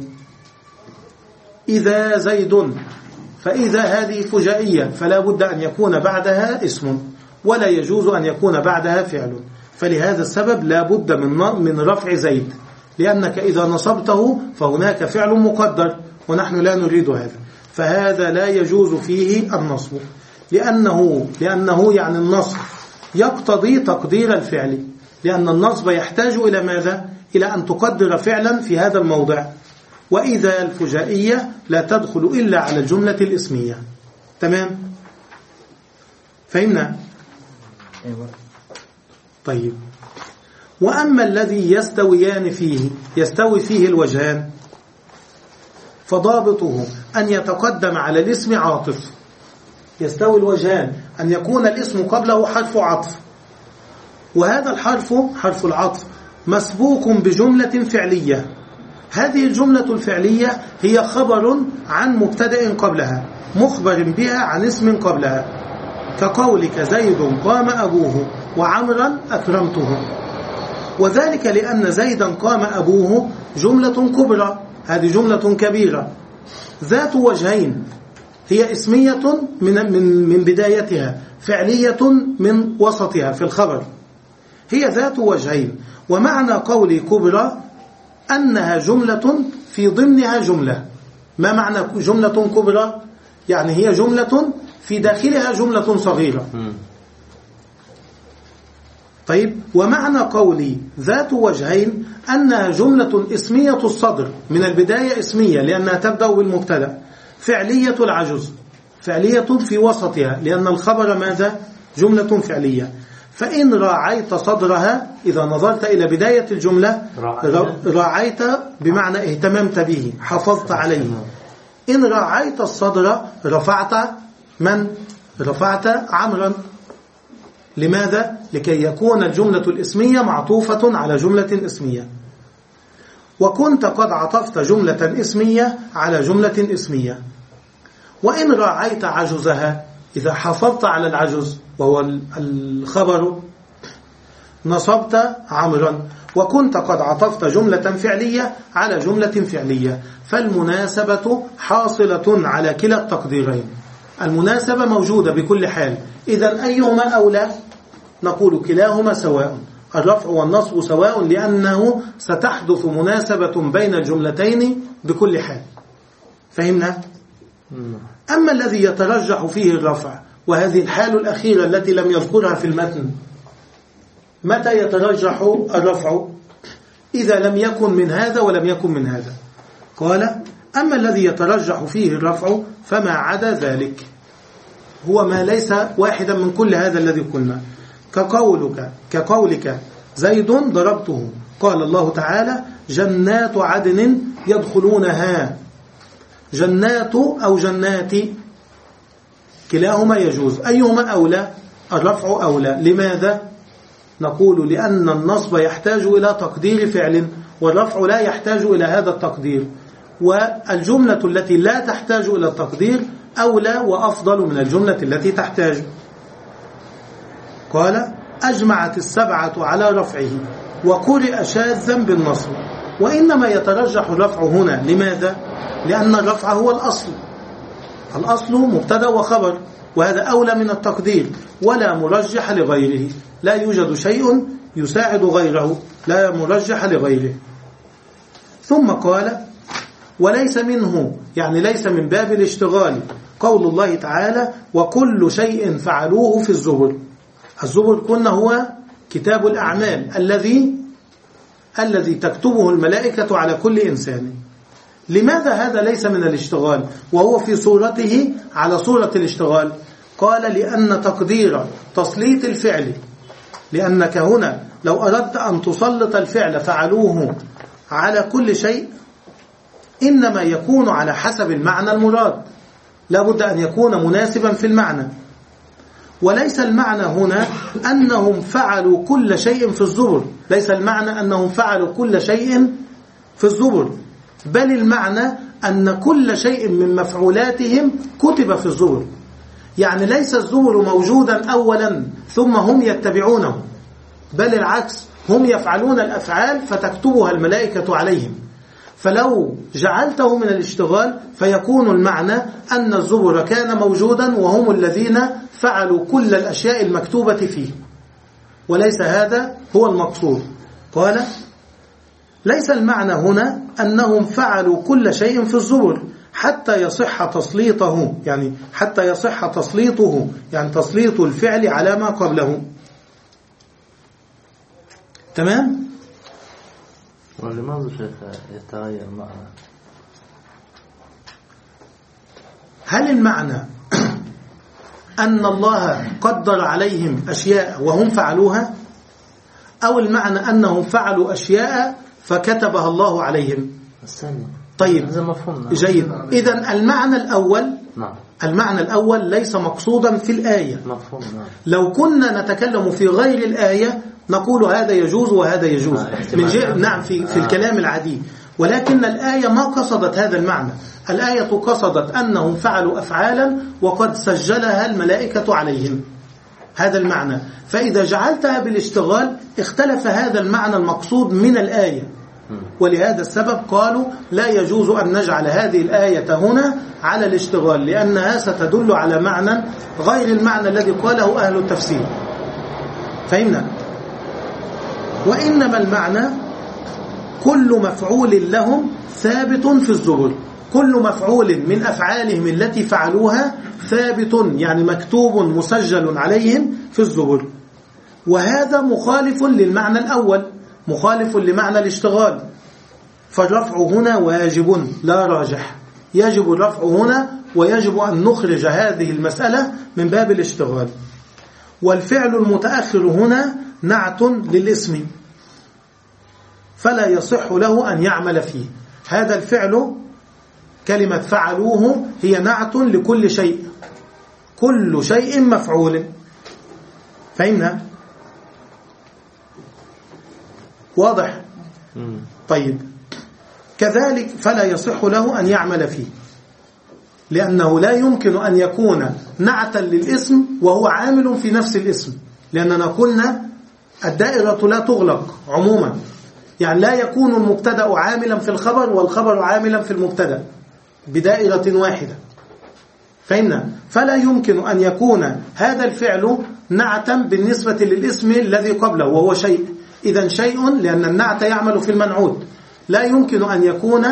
إذا زيد، فإذا هذه فجائية فلا بد أن يكون بعدها اسم ولا يجوز أن يكون بعدها فعل، فلهذا السبب لا بد من من رفع زيد، لأنك إذا نصبته فهناك فعل مقدر ونحن لا نريد هذا، فهذا لا يجوز فيه النصب، لأنه لأنه يعني النصب يقتضي تقدير الفعل، لأن النصب يحتاج إلى ماذا؟ إلى أن تقدر فعلا في هذا الموضع، وإذا الفجائية لا تدخل إلا على الجملة الاسمية. تمام؟ فهمنا؟ طيب، وأما الذي يستويان فيه يستوي فيه الوجهان فضابطه أن يتقدم على الاسم عاطف. يستوي الوجهان أن يكون الاسم قبله حرف عطف، وهذا الحرف حرف العطف مسبوق بجملة فعلية. هذه الجملة الفعلية هي خبر عن مبتدأ قبلها مخبر بها عن اسم قبلها، كقولك زيد قام أبوه وعمرا أكرمته. وذلك لأن زيدا قام أبوه جملة كبرى، هذه جملة كبيرة ذات وجهين، هي اسمية من من من بدايتها، فعلية من وسطها في الخبر، هي ذات وجهين. ومعنى قولي كبرى أنها جملة في ضمنها جملة. ما معنى جملة كبرى؟ يعني هي جملة في داخلها جملة صغيرة. طيب، ومعنى قولي ذات وجهين أنها جملة اسمية الصدر، من البداية اسمية لأنها تبدأ بالمبتدأ، فعلية العجز، فعلية في وسطها لأن الخبر ماذا؟ جملة فعلية. فإن راعيت صدرها، إذا نظرت إلى بداية الجملة راعيت بمعنى اهتممت به، حفظت عليه. إن راعيت الصدر رفعت من؟ رفعت عمرا. لماذا؟ لكي يكون الجملة الاسمية معطوفة على جملة اسمية. وكنت قد عطفت جملة اسمية على جملة اسمية. وإن راعيت عجزها، إذا حافظت على العجز وهو الخبر نصبت عمرا. وكنت قد عطفت جملة فعلية على جملة فعلية، فالمناسبة حاصلة على كلا التقديرين. المناسبة موجودة بكل حال. إذن أيهما أولى؟ نقول كلاهما سواء، الرفع والنصب سواء، لأنه ستحدث مناسبة بين الجملتين بكل حال. فهمنا؟ أما الذي يترجح فيه الرفع، وهذه الحال الأخيرة التي لم يذكرها في المتن، متى يترجح الرفع؟ إذا لم يكن من هذا ولم يكن من هذا. قال: أما الذي يترجح فيه الرفع فما عدا ذلك، هو ما ليس واحدا من كل هذا الذي قلنا، كقولك كقولك زيد ضربته. قال الله تعالى: جنات عدن يدخلونها. جنات أو جنات كلاهما يجوز، أيهما أولى؟ الرفع أولى. لماذا؟ نقول لأن النصب يحتاج إلى تقدير فعل، والرفع لا يحتاج إلى هذا التقدير، والجملة التي لا تحتاج إلى التقدير أولى وأفضل من الجملة التي تحتاج. قال: أجمعت السبعة على رفعه وقرئ شاذا بالنصب. وإنما يترجح الرفع هنا. لماذا؟ لأن الرفع هو الأصل، الأصل مبتدأ وخبر، وهذا أولى من التقدير، ولا مرجح لغيره، لا يوجد شيء يساعد غيره، لا مرجح لغيره. ثم قال: وليس منه، يعني ليس من باب الاشتغال، قول الله تعالى: وكل شيء فعلوه في الزبر. الزبر قلنا هو كتاب الأعمال الذي الذي تكتبه الملائكة على كل إنسان. لماذا هذا ليس من الاشتغال وهو في صورته على صورة الاشتغال؟ قال: لأن تقدير تسليط الفعل، لأنك هنا لو أردت أن تسلط الفعل فعلوه على كل شيء إنما يكون على حسب المعنى المراد، لا بد أن يكون مناسبا في المعنى. وليس المعنى هنا أنهم فعلوا كل شيء في الزبر، ليس المعنى أنهم فعلوا كل شيء في الزبر، بل المعنى أن كل شيء من مفعولاتهم كتب في الزبر. يعني ليس الزبر موجودا أولا ثم هم يتبعونه، بل العكس، هم يفعلون الأفعال فتكتبها الملائكة عليهم. فلو جعلته من الاشتغال فيكون المعنى أن الزبر كان موجودا وهم الذين فعلوا كل الأشياء المكتوبة فيه، وليس هذا هو المقصود. قال: ليس المعنى هنا أنهم فعلوا كل شيء في الزبر حتى يصح تسليطه، يعني حتى يصح تسليطه، يعني تسليط الفعل على ما قبله. تمام؟ ولماذا شيخ يتغير المعنى؟ هل المعنى أن الله قدر عليهم أشياء وهم فعلوها، أو المعنى أنهم فعلوا أشياء فكتبها الله عليهم؟ الثاني. طيب جيد. إذن المعنى الأول نعم. المعنى الأول ليس مقصودا في الآية. مفهوم. نعم. لو كنا نتكلم في غير الآية نقول هذا يجوز وهذا يجوز آه. من جهة نعم في, في آه. الكلام العادي، ولكن الآية ما قصدت هذا المعنى. الآية قصدت أنهم فعلوا أفعالا وقد سجلها الملائكة عليهم، هذا المعنى. فإذا جعلتها بالاشتغال اختلف هذا المعنى المقصود من الآية، ولهذا السبب قالوا لا يجوز أن نجعل هذه الآية هنا على الاشتغال، لأنها ستدل على معنى غير المعنى الذي قاله أهل التفسير. فهمنا؟ وإنما المعنى كل مفعول لهم ثابت في الزبر، كل مفعول من أفعالهم التي فعلوها ثابت، يعني مكتوب مسجل عليهم في الزبر. وهذا مخالف للمعنى الأول، مخالف لمعنى الاشتغال، فالرفع هنا واجب لا راجح، يجب الرفع هنا، ويجب أن نخرج هذه المسألة من باب الاشتغال. والفعل المتأخر هنا نعت للاسم فلا يصح له أن يعمل فيه. هذا الفعل كلمة فعلوه هي نعت لكل شيء، كل شيء مفعول. فهمنا؟ واضح؟ طيب كذلك فلا يصح له أن يعمل فيه، لأنه لا يمكن أن يكون نعتا للاسم وهو عامل في نفس الاسم، لأننا قلنا الدائرة لا تغلق عموما، يعني لا يكون المبتدأ عاملا في الخبر والخبر عاملا في المبتدأ بدائرة واحدة. فهمنا؟ فلا يمكن أن يكون هذا الفعل نعتا بالنسبة للاسم الذي قبله وهو شيء. إذن شيء، لأن النعت يعمل في المنعوت، لا يمكن أن يكون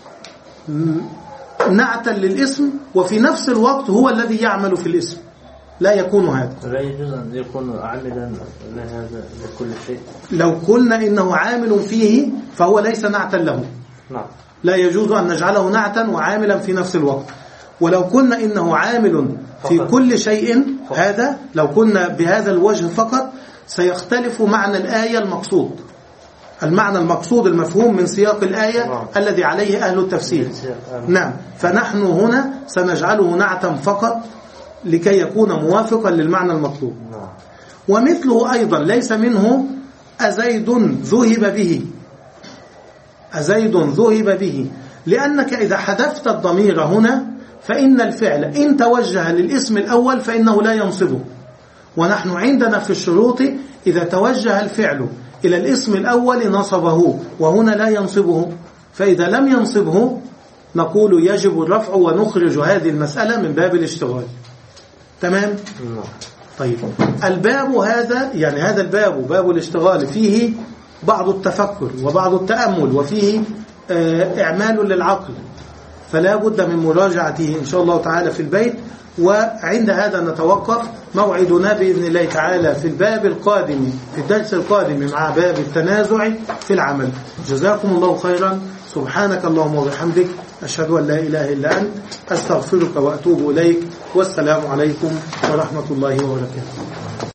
نعتا للاسم وفي نفس الوقت هو الذي يعمل في الاسم، لا يكون هذا. لا يجوز أن يكون عاملا لهذا لكل شيء. لو قلنا إنه عامل فيه فهو ليس نعتا له. نعم. لا يجوز أن نجعله نعتا وعاملا في نفس الوقت. ولو قلنا إنه عامل في فقط. كل شيء فقط. هذا لو قلنا بهذا الوجه فقط سيختلف معنى الآية المقصود، المعنى المقصود المفهوم من سياق الآية نعم. الذي عليه أهل التفسير. نعم. فنحن هنا سنجعله نعتا فقط لكي يكون موافقا للمعنى المطلوب. نعم. ومثله أيضا ليس منه أزيد ذهب به، أزيد ذهب به، لأنك إذا حذفت الضمير هنا فإن الفعل إن توجه للاسم الأول فإنه لا ينصبه، ونحن عندنا في الشروط إذا توجه الفعل إلى الاسم الأول نصبه، وهنا لا ينصبه، فإذا لم ينصبه نقول يجب الرفع ونخرج هذه المسألة من باب الاشتغال. تمام؟ طيب الباب هذا، يعني هذا الباب باب الاشتغال فيه بعض التفكر وبعض التأمل وفيه إعمال للعقل، فلا بد من مراجعته إن شاء الله تعالى في البيت. وعند هذا نتوقف. موعدنا بإذن الله تعالى في الباب القادم، في الدرس القادم مع باب التنازع في العمل. جزاكم الله خيرا. سبحانك اللهم وبحمدك، أشهد أن لا إله إلا أنت، أستغفرك وأتوب إليك، والسلام عليكم ورحمة الله وبركاته.